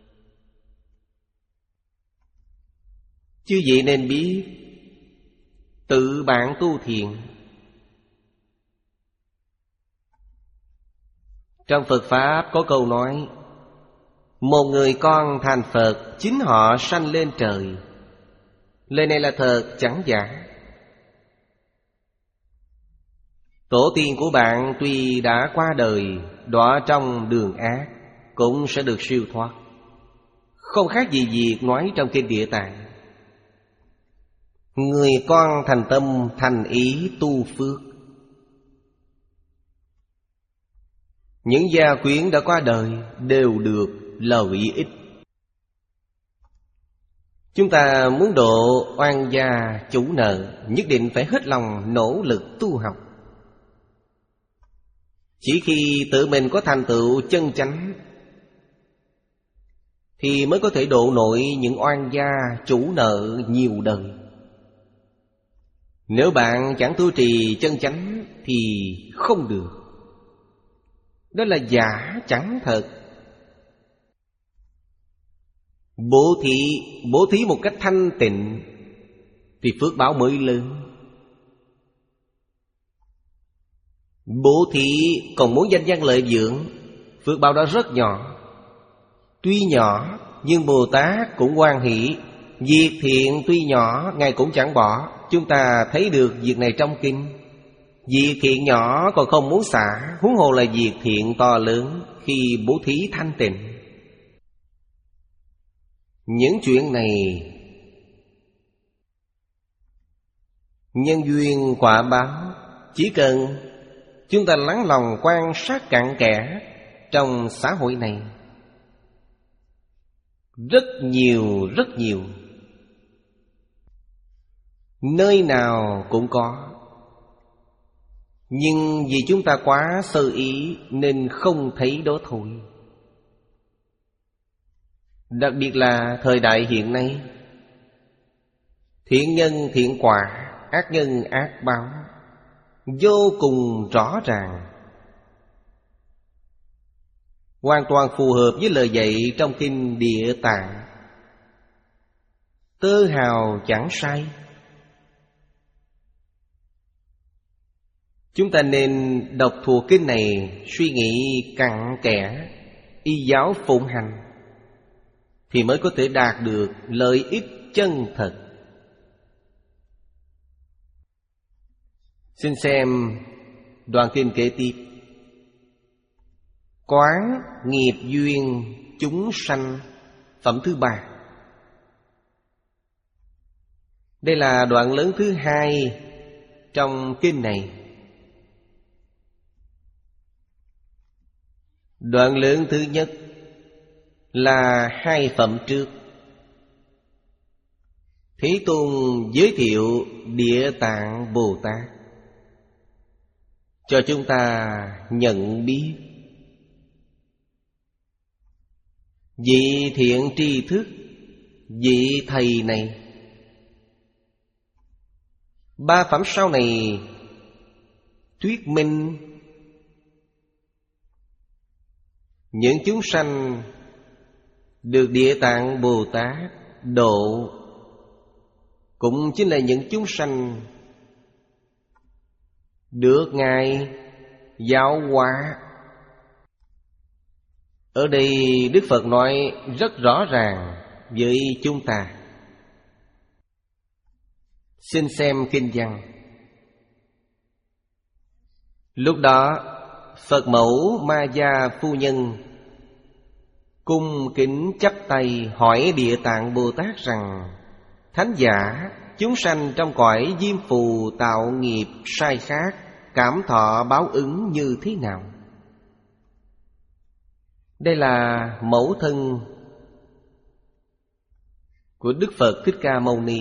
Chứ vậy nên biết tự bạn tu thiện. Trong Phật Pháp có câu nói: một người con thành Phật, chính họ sanh lên trời. Lời này là thật chẳng giả. Tổ tiên của bạn tuy đã qua đời, đọa trong đường ác, cũng sẽ được siêu thoát. Không khác gì việc nói trong Kinh Địa Tạng: người con thành tâm thành ý tu phước. Những gia quyến đã qua đời đều được lợi ích. Chúng ta muốn độ oan gia chủ nợ, nhất định phải hết lòng nỗ lực tu học. Chỉ khi tự mình có thành tựu chân chánh thì mới có thể độ nổi những oan gia chủ nợ nhiều đời. Nếu bạn chẳng tu trì chân chánh thì không được. Đó là giả chẳng thật. Bố thí, bố thí một cách thanh tịnh thì phước báo mới lớn. Bố thí còn muốn danh văn lợi dưỡng, phước báo đó rất nhỏ. Tuy nhỏ nhưng Bồ Tát cũng hoan hỷ. Việc thiện tuy nhỏ Ngài cũng chẳng bỏ. Chúng ta thấy được việc này trong kinh. Việc thiện nhỏ còn không muốn xả, huống hồ là việc thiện to lớn khi bố thí thanh tịnh. Những chuyện này nhân duyên quả báo, chỉ cần chúng ta lắng lòng quan sát cặn kẽ trong xã hội này, rất nhiều, rất nhiều, nơi nào cũng có. Nhưng vì chúng ta quá sơ ý nên không thấy đó thôi. Đặc biệt là thời đại hiện nay, thiện nhân thiện quả, ác nhân ác báo vô cùng rõ ràng, hoàn toàn phù hợp với lời dạy trong Kinh Địa Tạng. Tơ hào chẳng sai. Chúng ta nên đọc thuộc kinh này, suy nghĩ cặn kẽ, y giáo phụng hành, thì mới có thể đạt được lợi ích chân thật. Xin xem đoạn kinh kế tiếp. Quán nghiệp duyên chúng sanh phẩm thứ ba. Đây là đoạn lớn thứ hai trong kinh này. Đoạn lớn thứ nhất là hai phẩm trước. Thế Tôn giới thiệu Địa Tạng Bồ Tát cho chúng ta nhận biết vị thiện tri thức, vị thầy này. Ba phẩm sau này thuyết minh những chúng sanh được Địa Tạng Bồ Tát độ, cũng chính là những chúng sanh được Ngài giáo hóa. Ở đây Đức Phật nói rất rõ ràng với chúng ta. Xin xem kinh văn. Lúc đó Phật mẫu Ma Gia Phu Nhân cung kính chắp tay hỏi Địa Tạng Bồ Tát rằng: Thánh giả, chúng sanh trong cõi diêm phù tạo nghiệp sai khác, cảm thọ báo ứng như thế nào? Đây là mẫu thân của Đức Phật Thích Ca Mâu Ni,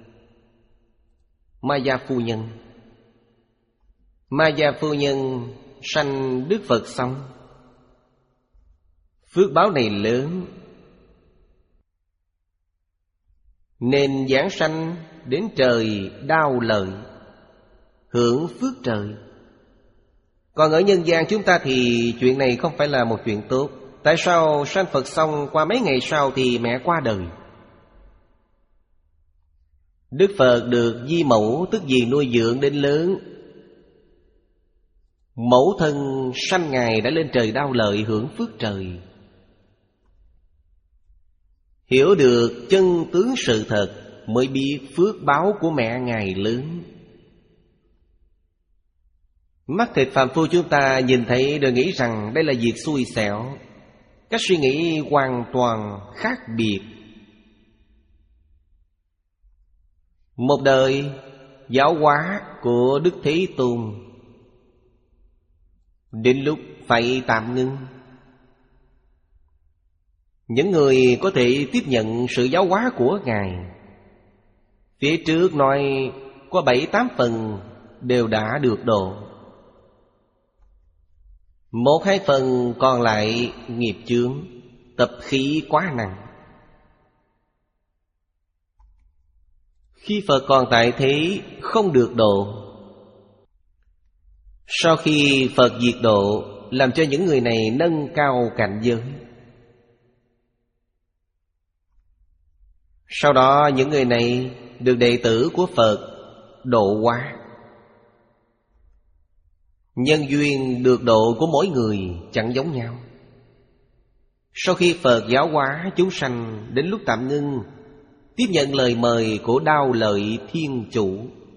Ma Gia Phu Nhân. Ma Gia Phu Nhân sanh Đức Phật xong, phước báo này lớn nên giảng sanh đến trời Đao Lợi, hưởng phước trời. Còn ở nhân gian chúng ta thì chuyện này không phải là một chuyện tốt. Tại sao sanh Phật xong qua mấy ngày sau thì mẹ qua đời? Đức Phật được Di Mẫu tức gì nuôi dưỡng đến lớn. Mẫu thân sanh Ngài đã lên trời Đao Lợi hưởng phước trời. Hiểu được chân tướng sự thật mới biết phước báo của mẹ Ngài lớn. Mắt thịt phàm phu chúng ta nhìn thấy đều nghĩ rằng đây là việc xui xẻo. Các suy nghĩ hoàn toàn khác biệt. Một đời giáo hóa của Đức Thế Tôn đến lúc phải tạm ngưng. Những người có thể tiếp nhận sự giáo hóa của Ngài, phía trước nói có bảy tám phần đều đã được độ, một hai phần còn lại nghiệp chướng, tập khí quá nặng. Khi Phật còn tại thế không được độ. Sau khi Phật diệt độ, làm cho những người này nâng cao cảnh giới. Sau đó những người này được đệ tử của Phật độ hóa. Nhân duyên được độ của mỗi người chẳng giống nhau. Sau khi Phật giáo hóa chúng sanh đến lúc tạm ngưng, tiếp nhận lời mời của Đao Lợi Thiên Chủ,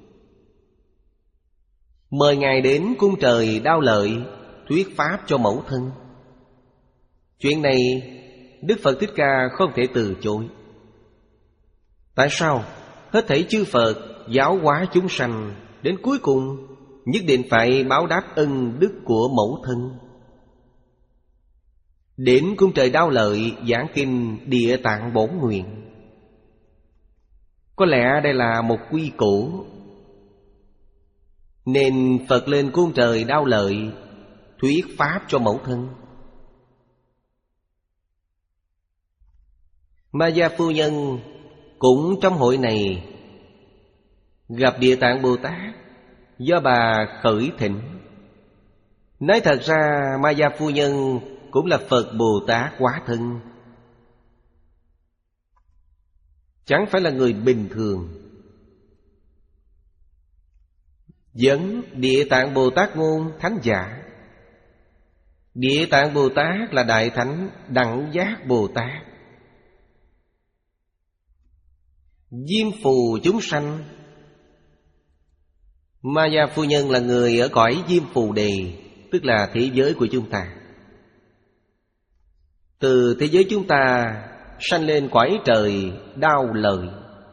mời Ngài đến cung trời Đao Lợi thuyết pháp cho mẫu thân. Chuyện này Đức Phật Thích Ca không thể từ chối. Tại sao? Hết thảy chư Phật giáo hóa chúng sanh, đến cuối cùng nhất định phải báo đáp ân đức của mẫu thân. Đến cung trời Đao Lợi giảng kinh Địa Tạng Bổn Nguyện. Có lẽ đây là một quy củ, nên Phật lên cung trời Đao Lợi thuyết pháp cho mẫu thân. Ma Gia Phu Nhân cũng trong hội này gặp Địa Tạng Bồ Tát, do bà khởi thỉnh. Nói thật ra Ma Gia Phu Nhân cũng là Phật Bồ Tát hóa thân, chẳng phải là người bình thường. Dẫn Địa Tạng Bồ Tát ngôn thánh giả. Địa Tạng Bồ Tát là Đại Thánh Đẳng Giác Bồ Tát. Diêm phù chúng sanh. Ma Gia Phu Nhân là người ở cõi Diêm Phù Đề, tức là thế giới của chúng ta. Từ thế giới chúng ta sanh lên cõi trời Đao Lợi.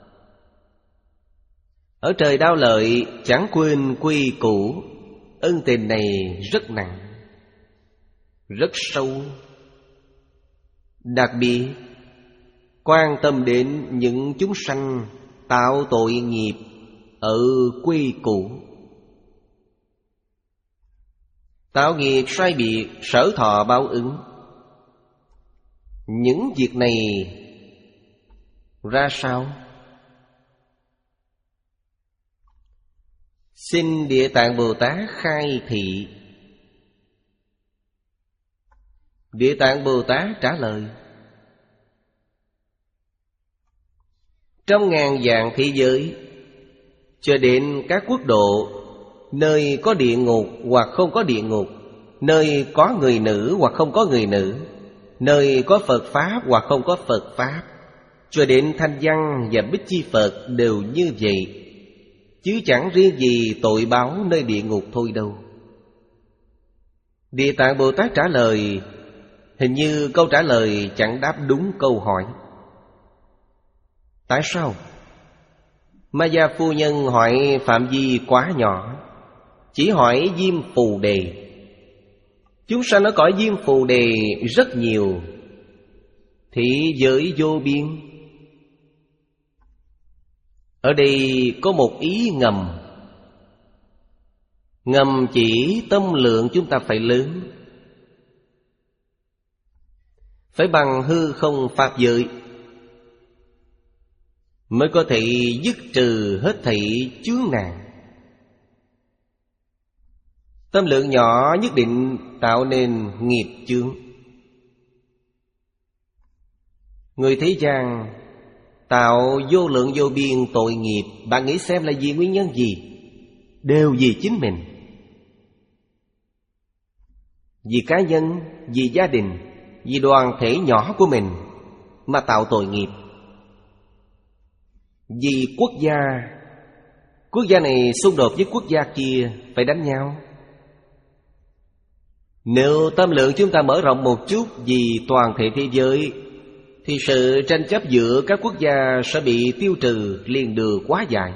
Ở trời Đao Lợi chẳng quên quy củ. Ân tình này rất nặng, rất sâu. Đặc biệt quan tâm đến những chúng sanh tạo tội nghiệp ở quy củ, tạo nghiệp sai biệt, sở thọ báo ứng. Những việc này ra sao? Xin Địa Tạng Bồ Tát khai thị. Địa Tạng Bồ Tát trả lời: trong ngàn vạn thế giới, cho đến các quốc độ, nơi có địa ngục hoặc không có địa ngục, nơi có người nữ hoặc không có người nữ, nơi có Phật Pháp hoặc không có Phật Pháp, cho đến Thanh Văn và Bích Chi Phật đều như vậy. Chứ chẳng riêng gì tội báo nơi địa ngục thôi đâu. Địa Tạng Bồ Tát trả lời: hình như câu trả lời chẳng đáp đúng câu hỏi. Tại sao? Maya phu nhân hỏi phạm vi quá nhỏ, chỉ hỏi Diêm Phù Đề. Chúng sanh ở cõi Diêm Phù Đề rất nhiều, thị giới vô biên. Ở đây có một ý ngầm. Ngầm chỉ tâm lượng chúng ta phải lớn, phải bằng hư không pháp giới, mới có thể dứt trừ hết thảy chướng nạn. Tâm lượng nhỏ nhất định tạo nên nghiệp chướng. Người thế gian tạo vô lượng vô biên tội nghiệp, bạn nghĩ xem là vì nguyên nhân gì? Đều vì chính mình, vì cá nhân, vì gia đình, vì đoàn thể nhỏ của mình mà tạo tội nghiệp. Vì quốc gia, quốc gia này xung đột với quốc gia kia, phải đánh nhau. Nếu tâm lượng chúng ta mở rộng một chút vì toàn thể thế giới, thì sự tranh chấp giữa các quốc gia sẽ bị tiêu trừ, liền đường hóa giải.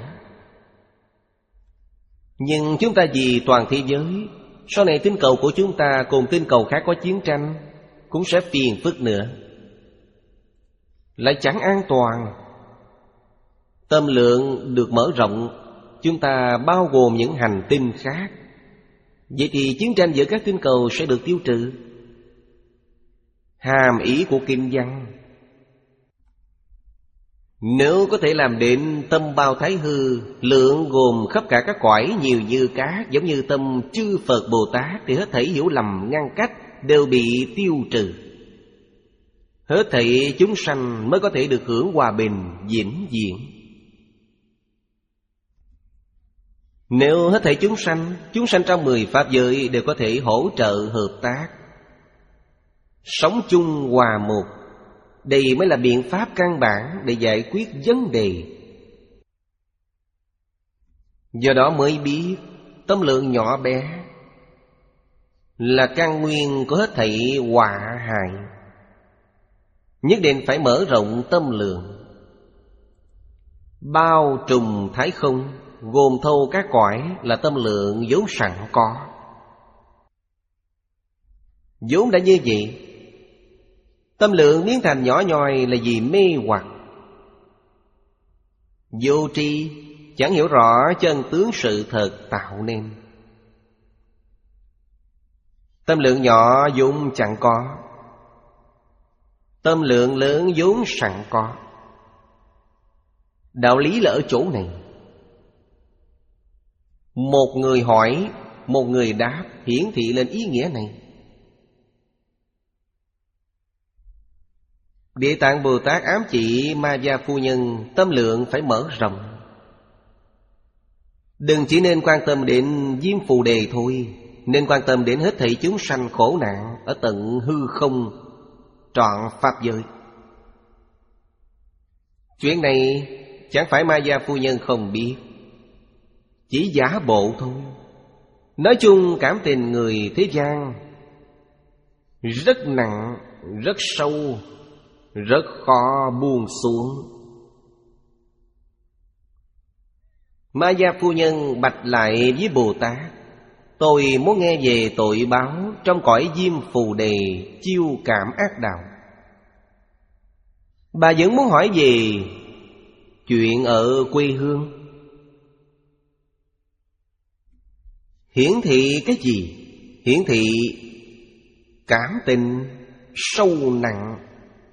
Nhưng chúng ta vì toàn thế giới, sau này tinh cầu của chúng ta cùng tinh cầu khác có chiến tranh, cũng sẽ phiền phức nữa, lại chẳng an toàn. Tâm lượng được mở rộng, chúng ta bao gồm những hành tinh khác, vậy thì chiến tranh giữa các tinh cầu sẽ được tiêu trừ. Hàm ý của kinh văn: nếu có thể làm đến tâm bao thái hư, lượng gồm khắp cả các cõi nhiều như cát, giống như tâm chư Phật Bồ Tát, thì hết thảy hiểu lầm ngăn cách đều bị tiêu trừ. Hết thảy chúng sanh mới có thể được hưởng hòa bình vĩnh viễn. Nếu hết thảy chúng sanh, chúng sanh trong mười pháp giới đều có thể hỗ trợ hợp tác, sống chung hòa một, đây mới là biện pháp căn bản để giải quyết vấn đề. Do đó mới biết tâm lượng nhỏ bé là căn nguyên của hết thảy họa hại. Nhất định phải mở rộng tâm lượng, bao trùm thái không, gồm thâu các cõi, là tâm lượng vốn sẵn có. Vốn đã như vậy. Tâm lượng biến thành nhỏ nhoi là vì mê hoặc, vô tri, chẳng hiểu rõ chân tướng sự thật tạo nên. Tâm lượng nhỏ vốn chẳng có, tâm lượng lớn vốn sẵn có. Đạo lý là ở chỗ này. Một người hỏi, một người đáp, hiển thị lên ý nghĩa này. Địa Tạng Bồ Tát ám chỉ Maya phu nhân tâm lượng phải mở rộng. Đừng chỉ nên quan tâm đến Diêm Phù Đề thôi, nên quan tâm đến hết thảy chúng sanh khổ nạn ở tận hư không trọn pháp giới. Chuyện này chẳng phải Maya phu nhân không biết, chỉ giả bộ thôi. Nói chung cảm tình người thế gian rất nặng, rất sâu, rất khó buông xuống. Ma Gia phu nhân bạch lại với Bồ Tát: tôi muốn nghe về tội báo trong cõi Diêm Phù Đề chiêu cảm ác đạo. Bà vẫn muốn hỏi về chuyện ở quê hương. Hiển thị cái gì? Hiển thị cảm tình sâu nặng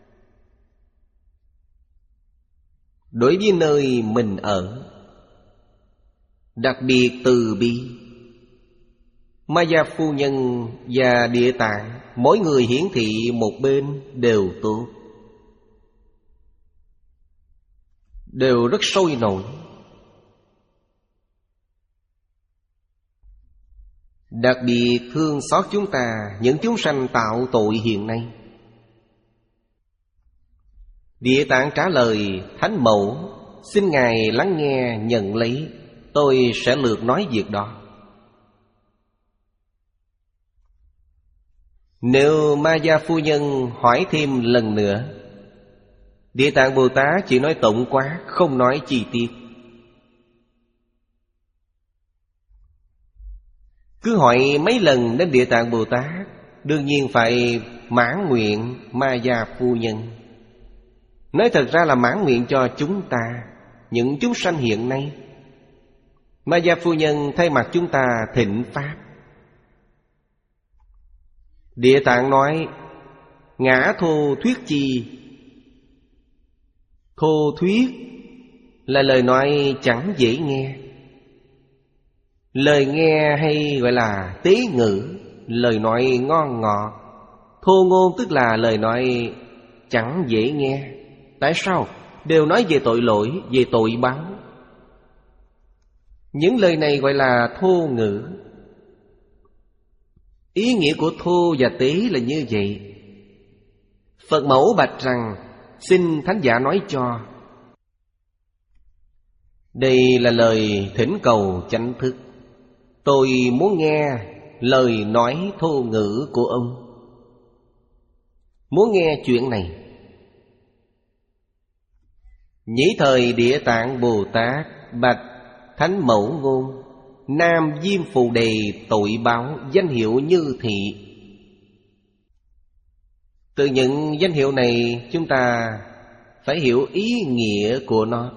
đối với nơi mình ở, đặc biệt từ bi. Ma Gia phu nhân và Địa Tạng mỗi người hiển thị một bên đều tốt, đều rất sôi nổi. Đặc biệt thương xót chúng ta, những chúng sanh tạo tội hiện nay. Địa Tạng trả lời: Thánh Mẫu, xin Ngài lắng nghe nhận lấy, tôi sẽ lược nói việc đó. Nếu Ma Gia phu nhân hỏi thêm lần nữa, Địa Tạng Bồ Tát chỉ nói tổng quát, không nói chi tiết. Cứ hỏi mấy lần đến Địa Tạng Bồ Tát, đương nhiên phải mãn nguyện Ma Gia phu nhân. Nói thật ra là mãn nguyện cho chúng ta, những chúng sanh hiện nay. Ma Gia phu nhân thay mặt chúng ta thịnh pháp. Địa Tạng nói: ngã thô thuyết chi. Thô thuyết là lời nói chẳng dễ nghe. Lời nghe hay gọi là tế ngữ, lời nói ngon ngọt. Thô ngôn tức là lời nói chẳng dễ nghe. Tại sao? Đều nói về tội lỗi, về tội báo. Những lời này gọi là thô ngữ. Ý nghĩa của thô và tế là như vậy. Phật mẫu bạch rằng: xin thánh giả nói cho. Đây là lời thỉnh cầu chánh thức. Tôi muốn nghe lời nói thô ngữ của ông, muốn nghe chuyện này. Nhĩ thời Địa Tạng Bồ Tát bạch Thánh Mẫu ngôn: Nam Diêm Phù Đề tội báo danh hiệu như thị. Từ những danh hiệu này chúng ta phải hiểu ý nghĩa của nó.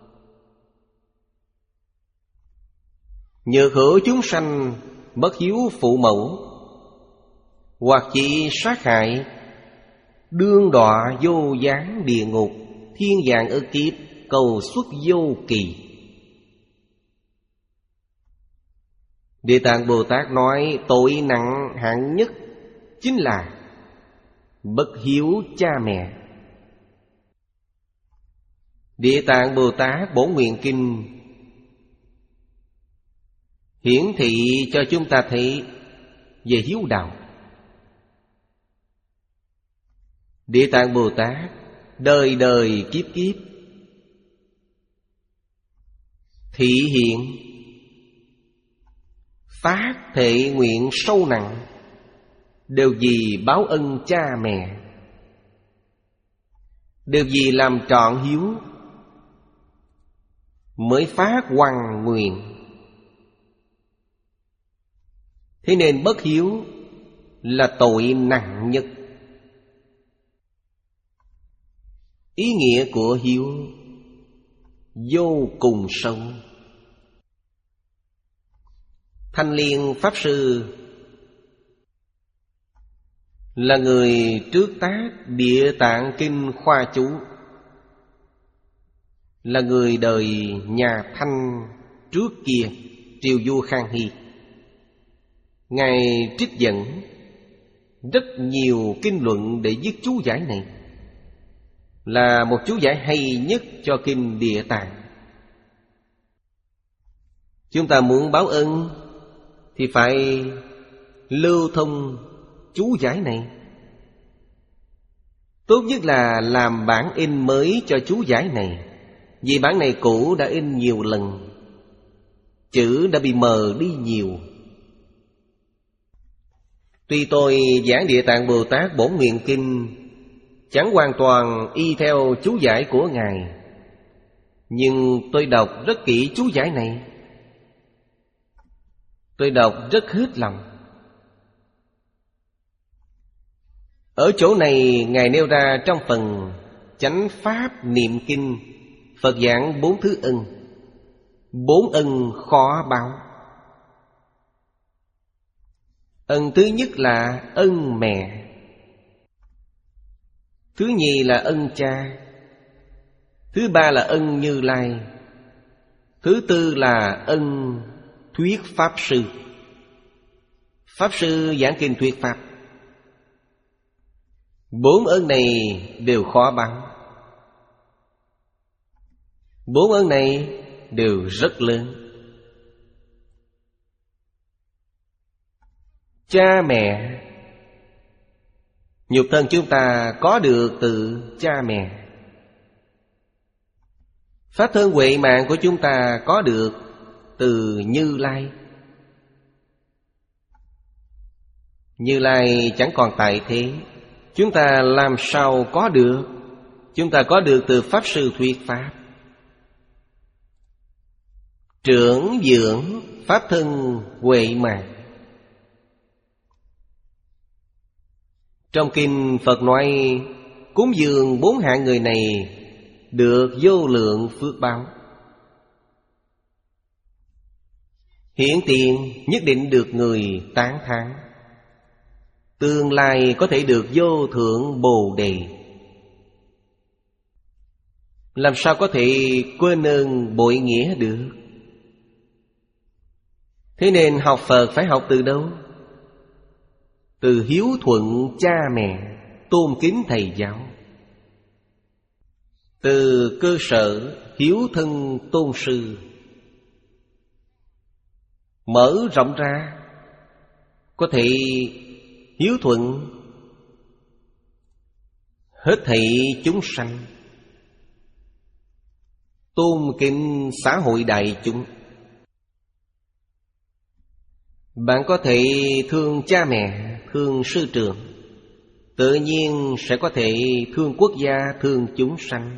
Nhược hữu chúng sanh bất hiếu phụ mẫu, hoặc chỉ sát hại, đương đọa vô gián địa ngục, thiên vạn ức kiếp, cầu xuất vô kỳ. Địa Tạng Bồ Tát nói tội nặng hạng nhất chính là bất hiếu cha mẹ. Địa Tạng Bồ Tát Bổn Nguyện Kinh hiển thị cho chúng ta thấy về hiếu đạo. Địa Tạng Bồ Tát đời đời kiếp kiếp thị hiện phát thệ nguyện sâu nặng, đều vì báo ân cha mẹ, đều vì làm trọn hiếu mới phát hoằng nguyện. Thế nên bất hiếu là tội nặng nhất. Ý nghĩa của hiếu vô cùng sâu. Thanh Liên Pháp Sư là người trước tác Địa Tạng Kinh khoa chú, là người đời nhà Thanh trước kia, triều vua Khang Hy. Ngài trích dẫn rất nhiều kinh luận để viết chú giải này, là một chú giải hay nhất cho Kinh Địa Tạng. Chúng ta muốn báo ân thì phải lưu thông chú giải này. Tốt nhất là làm bản in mới cho chú giải này, vì bản này cũ đã in nhiều lần, chữ đã bị mờ đi nhiều. Tuy tôi giảng Địa Tạng Bồ Tát Bổn Nguyện Kinh chẳng hoàn toàn y theo chú giải của Ngài, nhưng tôi đọc rất kỹ chú giải này. Tôi đọc rất hết lòng. Ở chỗ này Ngài nêu ra trong phần Chánh Pháp Niệm Kinh, Phật giảng bốn thứ ân. Bốn ân khó báo. Ân thứ nhất là ân mẹ, thứ nhì là ân cha, thứ ba là ân Như Lai, thứ tư là ân thuyết Pháp Sư. Pháp Sư giảng kinh thuyết Pháp. Bốn ân này đều khó báo. Bốn ân này đều rất lớn. Cha mẹ, nhục thân chúng ta có được từ cha mẹ. Pháp thân huệ mạng của chúng ta có được từ Như Lai. Như Lai chẳng còn tại thế, chúng ta làm sao có được? Chúng ta có được từ Pháp Sư thuyết Pháp. Trưởng dưỡng Pháp thân huệ mạng. Trong kinh Phật nói cúng dường bốn hạng người này được vô lượng phước báo. Hiện tiền nhất định được người tán thán, tương lai có thể được vô thượng Bồ Đề. Làm sao có thể quên ơn bội nghĩa được? Thế nên học Phật phải học từ đâu? Từ hiếu thuận cha mẹ, tôn kính thầy giáo. Từ cơ sở hiếu thân tôn sư, mở rộng ra có thể hiếu thuận hết thảy chúng sanh, tôn kính xã hội đại chúng. Bạn có thể thương cha mẹ, thương sư trưởng, tự nhiên sẽ có thể thương quốc gia, thương chúng sanh.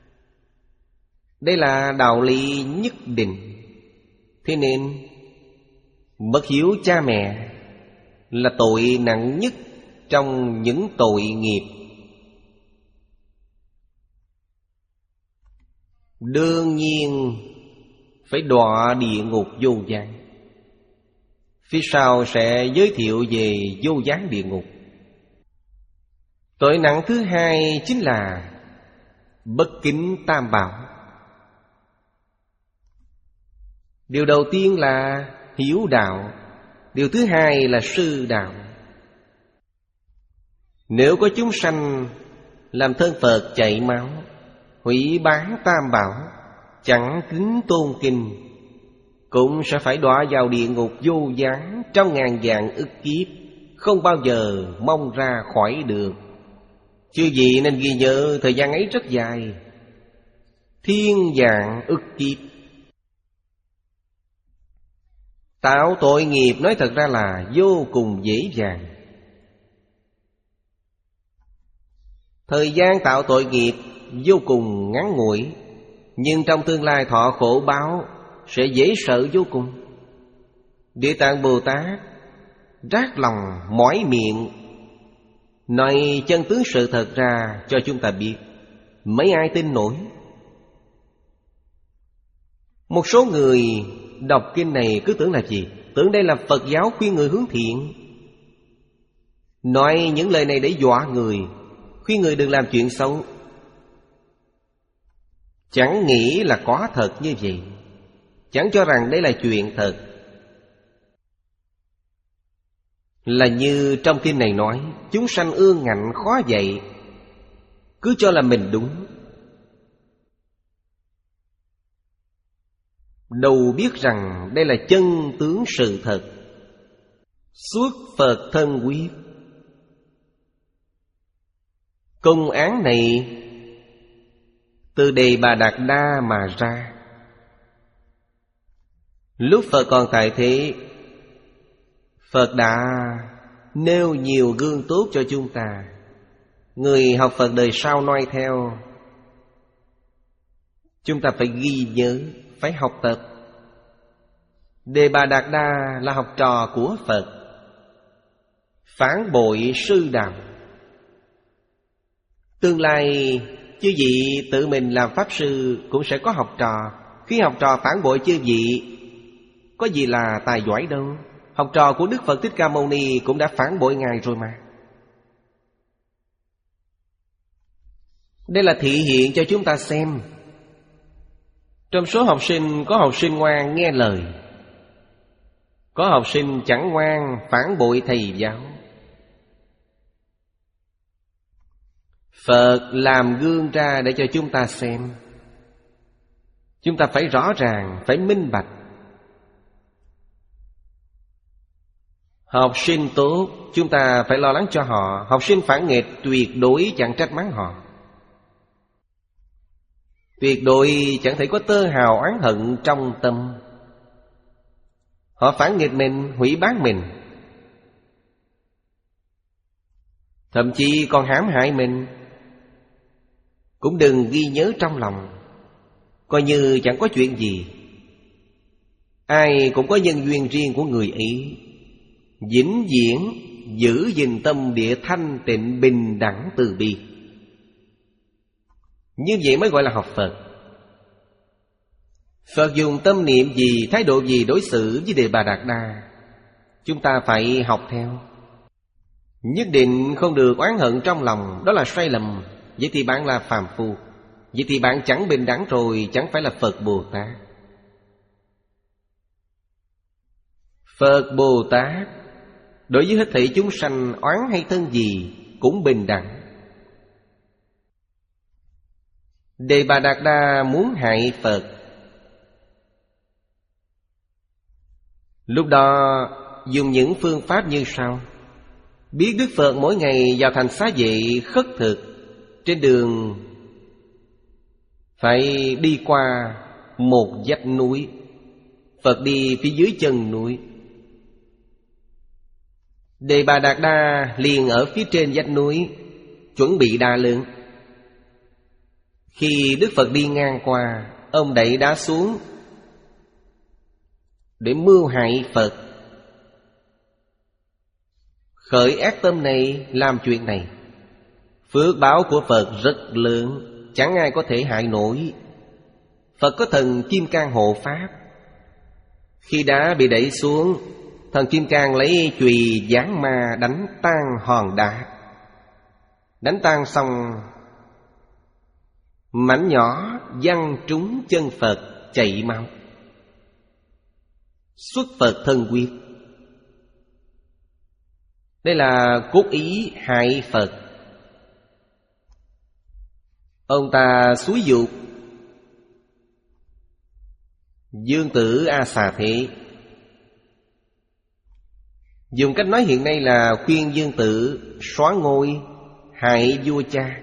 Đây là đạo lý nhất định. Thế nên bất hiếu cha mẹ là tội nặng nhất trong những tội nghiệp. Đương nhiên phải đọa địa ngục vô gián. Phía sau sẽ giới thiệu về vô gián địa ngục. Tội nặng thứ hai chính là bất kính tam bảo. Điều đầu tiên là hiếu đạo, điều thứ hai là sư đạo. Nếu có chúng sanh làm thân Phật chảy máu, hủy bán tam bảo, chẳng kính tôn kinh, cũng sẽ phải đọa vào địa ngục vô gián trong ngàn vạn ức kiếp, không bao giờ mong ra khỏi được. Chư vị nên ghi nhớ thời gian ấy rất dài, thiên vạn ức kiếp. Tạo tội nghiệp nói thật ra là vô cùng dễ dàng. Thời gian tạo tội nghiệp vô cùng ngắn ngủi, nhưng trong tương lai thọ khổ báo sẽ dễ sợ vô cùng. Địa Tạng Bồ Tát rát lòng mỏi miệng nói chân tướng sự thật ra cho chúng ta biết. Mấy ai tin nổi? Một số người đọc kinh này cứ tưởng là gì? Tưởng đây là Phật giáo khuyên người hướng thiện, nói những lời này để dọa người, khuyên người đừng làm chuyện xấu. Chẳng nghĩ là có thật như vậy, chẳng cho rằng đây là chuyện thật. Là như trong kinh này nói, chúng sanh ương ngạnh khó dạy, cứ cho là mình đúng, đâu biết rằng đây là chân tướng sự thật. Xuất Phật thân quyết. Công án này từ Đề Bà Đạt Đa mà ra. Lúc Phật còn tại thế, Phật đã nêu nhiều gương tốt cho chúng ta. Người học Phật đời sau noi theo, chúng ta phải ghi nhớ, phải học tập. Đề Bà Đạt Đa là học trò của Phật, phản bội sư đạo. Tương lai chư vị tự mình làm Pháp Sư cũng sẽ có học trò. Khi học trò phản bội chư vị, có gì là tài giỏi đâu. Học trò của Đức Phật Thích Ca Mâu Ni cũng đã phản bội Ngài rồi mà. Đây là thị hiện cho chúng ta xem. Trong số học sinh có học sinh ngoan nghe lời, có học sinh chẳng ngoan phản bội thầy giáo. Phật làm gương ra để cho chúng ta xem. Chúng ta phải rõ ràng, phải minh bạch. Học sinh tốt, chúng ta phải lo lắng cho họ. Học sinh phản nghịch, tuyệt đối chẳng trách mắng họ. Tuyệt đối chẳng thể có tơ hào oán hận trong tâm. Họ phản nghịch mình, hủy bán mình, thậm chí còn hãm hại mình, cũng đừng ghi nhớ trong lòng, coi như chẳng có chuyện gì. Ai cũng có nhân duyên riêng của người ấy. Vĩnh viễn giữ gìn tâm địa thanh tịnh, bình đẳng từ bi. Như vậy mới gọi là học Phật. Phật dùng tâm niệm gì, thái độ gì đối xử với Đề Bà Đạt Đa, chúng ta phải học theo. Nhất định không được oán hận trong lòng, đó là sai lầm. Vậy thì bạn là phàm phu. Vậy thì bạn chẳng bình đẳng rồi, chẳng phải là Phật Bồ Tát. Phật Bồ Tát đối với hết thảy chúng sanh, oán hay thân gì cũng bình đẳng. Đề Bà Đạt Đa muốn hại Phật. Lúc đó dùng những phương pháp như sau. Biết Đức Phật mỗi ngày vào thành xá vệ khất thực, trên đường phải đi qua một vách núi, Phật đi phía dưới chân núi. Đề Bà Đạt Đa liền ở phía trên vách núi, chuẩn bị đa lớn. Khi Đức Phật đi ngang qua, ông đẩy đá xuống để mưu hại Phật. Khởi ác tâm này, làm chuyện này, phước báo của Phật rất lớn, chẳng ai có thể hại nổi. Phật có thần Kim Cang hộ pháp. Khi đá bị đẩy xuống, thần Kim Cang lấy chùy giáng ma đánh tan hòn đá. Đánh tan xong, mảnh nhỏ văng trúng chân Phật, chảy máu, xuất Phật thân huyết. Đây là cố ý hại Phật. Ông ta xúi giục Dương Tử A Xà Thế. Dùng cách nói hiện nay là khuyên Dương Tử xóa ngôi, hại vua cha,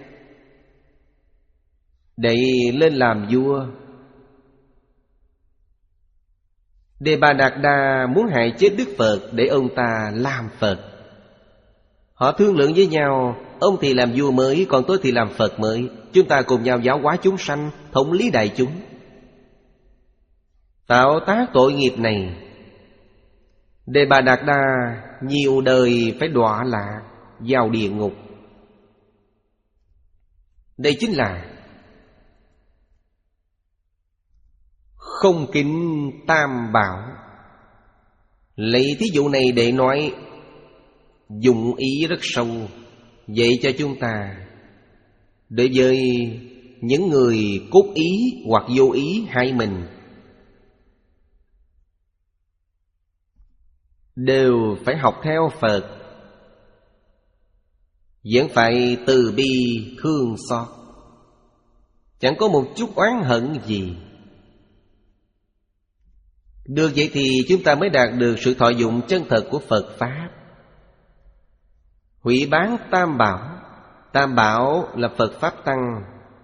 để lên làm vua. Đề Bà Đạt Đa muốn hại chết Đức Phật để ông ta làm Phật. Họ thương lượng với nhau, ông thì làm vua mới, còn tôi thì làm Phật mới. Chúng ta cùng nhau giáo hóa chúng sanh, thống lý đại chúng. Tạo tác tội nghiệp này, Đề Bà Đạt Đa nhiều đời phải đọa lạc vào địa ngục. Đây chính là không kính tam bảo. Lấy thí dụ này để nói dụng ý rất sâu, dạy cho chúng ta đối với những người cốt ý hoặc vô ý hại mình, đều phải học theo Phật, vẫn phải từ bi thương xót, chẳng có một chút oán hận gì. Được vậy thì chúng ta mới đạt được sự thọ dụng chân thật của Phật Pháp. Hủy bán tam bảo. Tam bảo là Phật Pháp Tăng.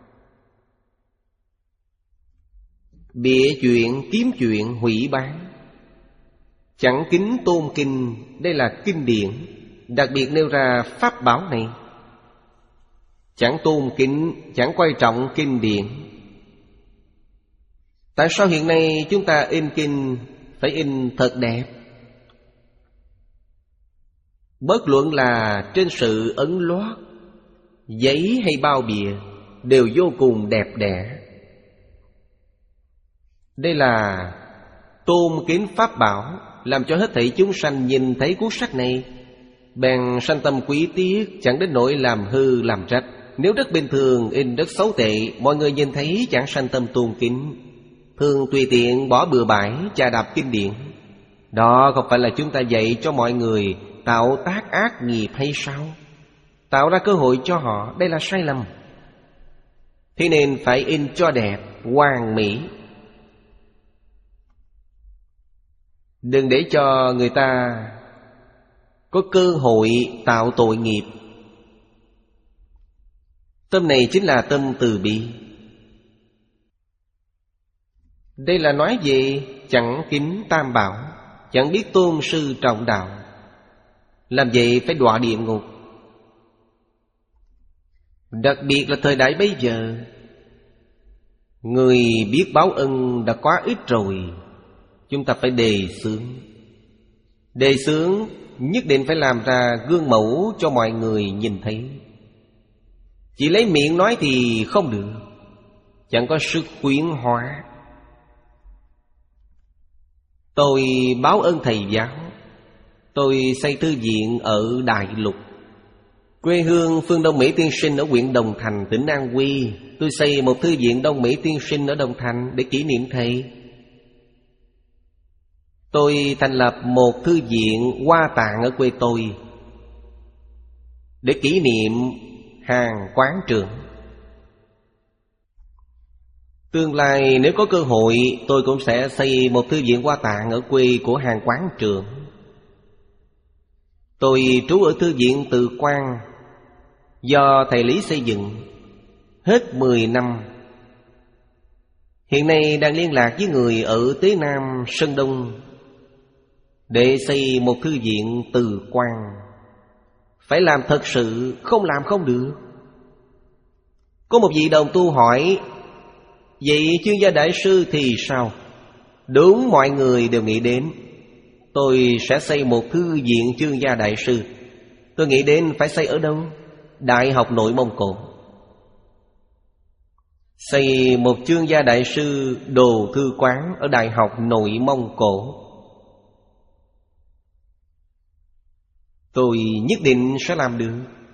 Bịa chuyện, kiếm chuyện, hủy bán, chẳng kính tôn kinh. Đây là kinh điển, đặc biệt nêu ra pháp bảo này. Chẳng tôn kính, chẳng quan trọng kinh điển. Tại sao hiện nay chúng ta in kinh phải in thật đẹp? Bất luận là trên sự ấn loát, giấy hay bao bìa, đều vô cùng đẹp đẽ. Đây là tôn kính pháp bảo, làm cho hết thảy chúng sanh nhìn thấy cuốn sách này bèn sanh tâm quý tiếc, chẳng đến nỗi làm hư làm rách. Nếu rất bình thường, in rất xấu tệ, mọi người nhìn thấy chẳng sanh tâm tôn kính, thường tùy tiện bỏ bừa bãi, chà đạp kinh điển. Đó không phải là chúng ta dạy cho mọi người tạo tác ác nghiệp hay sao? Tạo ra cơ hội cho họ, đây là sai lầm. Thế nên phải in cho đẹp, hoàn mỹ. Đừng để cho người ta có cơ hội tạo tội nghiệp. Tâm này chính là tâm từ bi. Đây là nói gì? Chẳng kính tam bảo, chẳng biết tôn sư trọng đạo, làm vậy phải đọa địa ngục. Đặc biệt là thời đại bây giờ, người biết báo ân đã quá ít rồi. Chúng ta phải đề xướng. Đề xướng nhất định phải làm ra gương mẫu cho mọi người nhìn thấy. Chỉ lấy miệng nói thì không được, chẳng có sức khuyến hóa. Tôi báo ơn thầy giáo. Tôi xây thư viện ở Đại Lục. Quê hương Phương Đông Mỹ Tiên Sinh ở huyện Đồng Thành, tỉnh An Huy. Tôi xây một thư viện Đông Mỹ Tiên Sinh ở Đồng Thành để kỷ niệm thầy. Tôi thành lập một thư viện Hoa Tạng ở quê tôi để kỷ niệm Hàng Quán Trưởng. Tương lai nếu có cơ hội, tôi cũng sẽ xây một thư viện Hoa Tạng ở quê của Hàng Quán Trưởng. Tôi trú ở thư viện Từ Quan, do thầy Lý xây dựng, hết mười năm. Hiện nay đang liên lạc với người ở Tế Nam, Sơn Đông để xây một thư viện Từ Quan. Phải làm thật sự, không làm không được. Có một vị đồng tu hỏi: vậy chuyên gia đại sư thì sao? Đúng, mọi người đều nghĩ đến tôi sẽ xây một thư viện chuyên gia đại sư. Tôi nghĩ đến phải xây ở đâu? Đại học Nội Mông Cổ. Xây một chuyên gia đại sư đồ thư quán ở Đại học Nội Mông Cổ. Tôi nhất định sẽ làm được.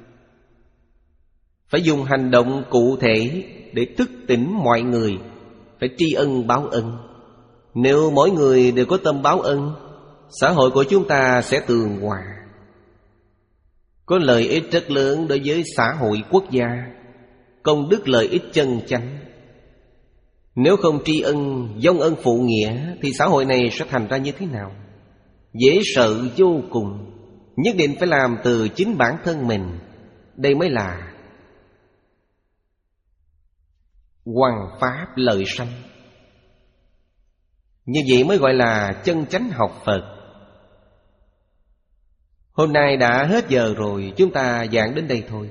Phải dùng hành động cụ thể để thức tỉnh mọi người, phải tri ân báo ân. Nếu mỗi người đều có tâm báo ân, xã hội của chúng ta sẽ tường hòa, có lợi ích rất lớn đối với xã hội quốc gia, công đức lợi ích chân chánh. Nếu không tri ân, vong ân phụ nghĩa, thì xã hội này sẽ thành ra như thế nào? Dễ sợ vô cùng. Nhất định phải làm từ chính bản thân mình. Đây mới là hoằng pháp lợi sanh. Như vậy mới gọi là chân chánh học Phật. Hôm nay đã hết giờ rồi, chúng ta giảng đến đây thôi.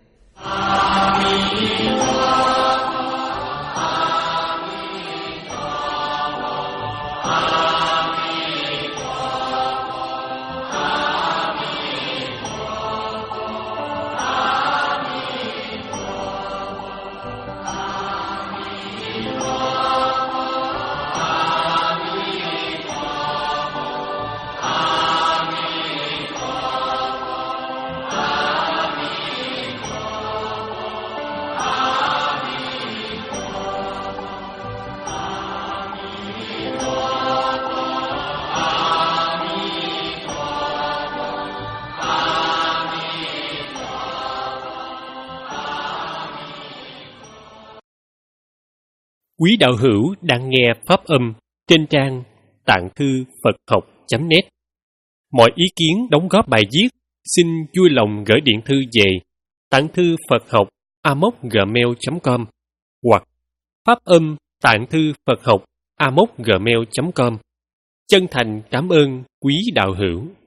Quý đạo hữu đang nghe pháp âm trên trang tạng thư Phật học chấm net. Mọi ý kiến đóng góp bài viết xin vui lòng gửi điện thư về tạng thư Phật học a m o c gmail chấm com hoặc pháp âm tạng thư Phật học a m o c gmail chấm com. Chân thành cảm ơn quý đạo hữu.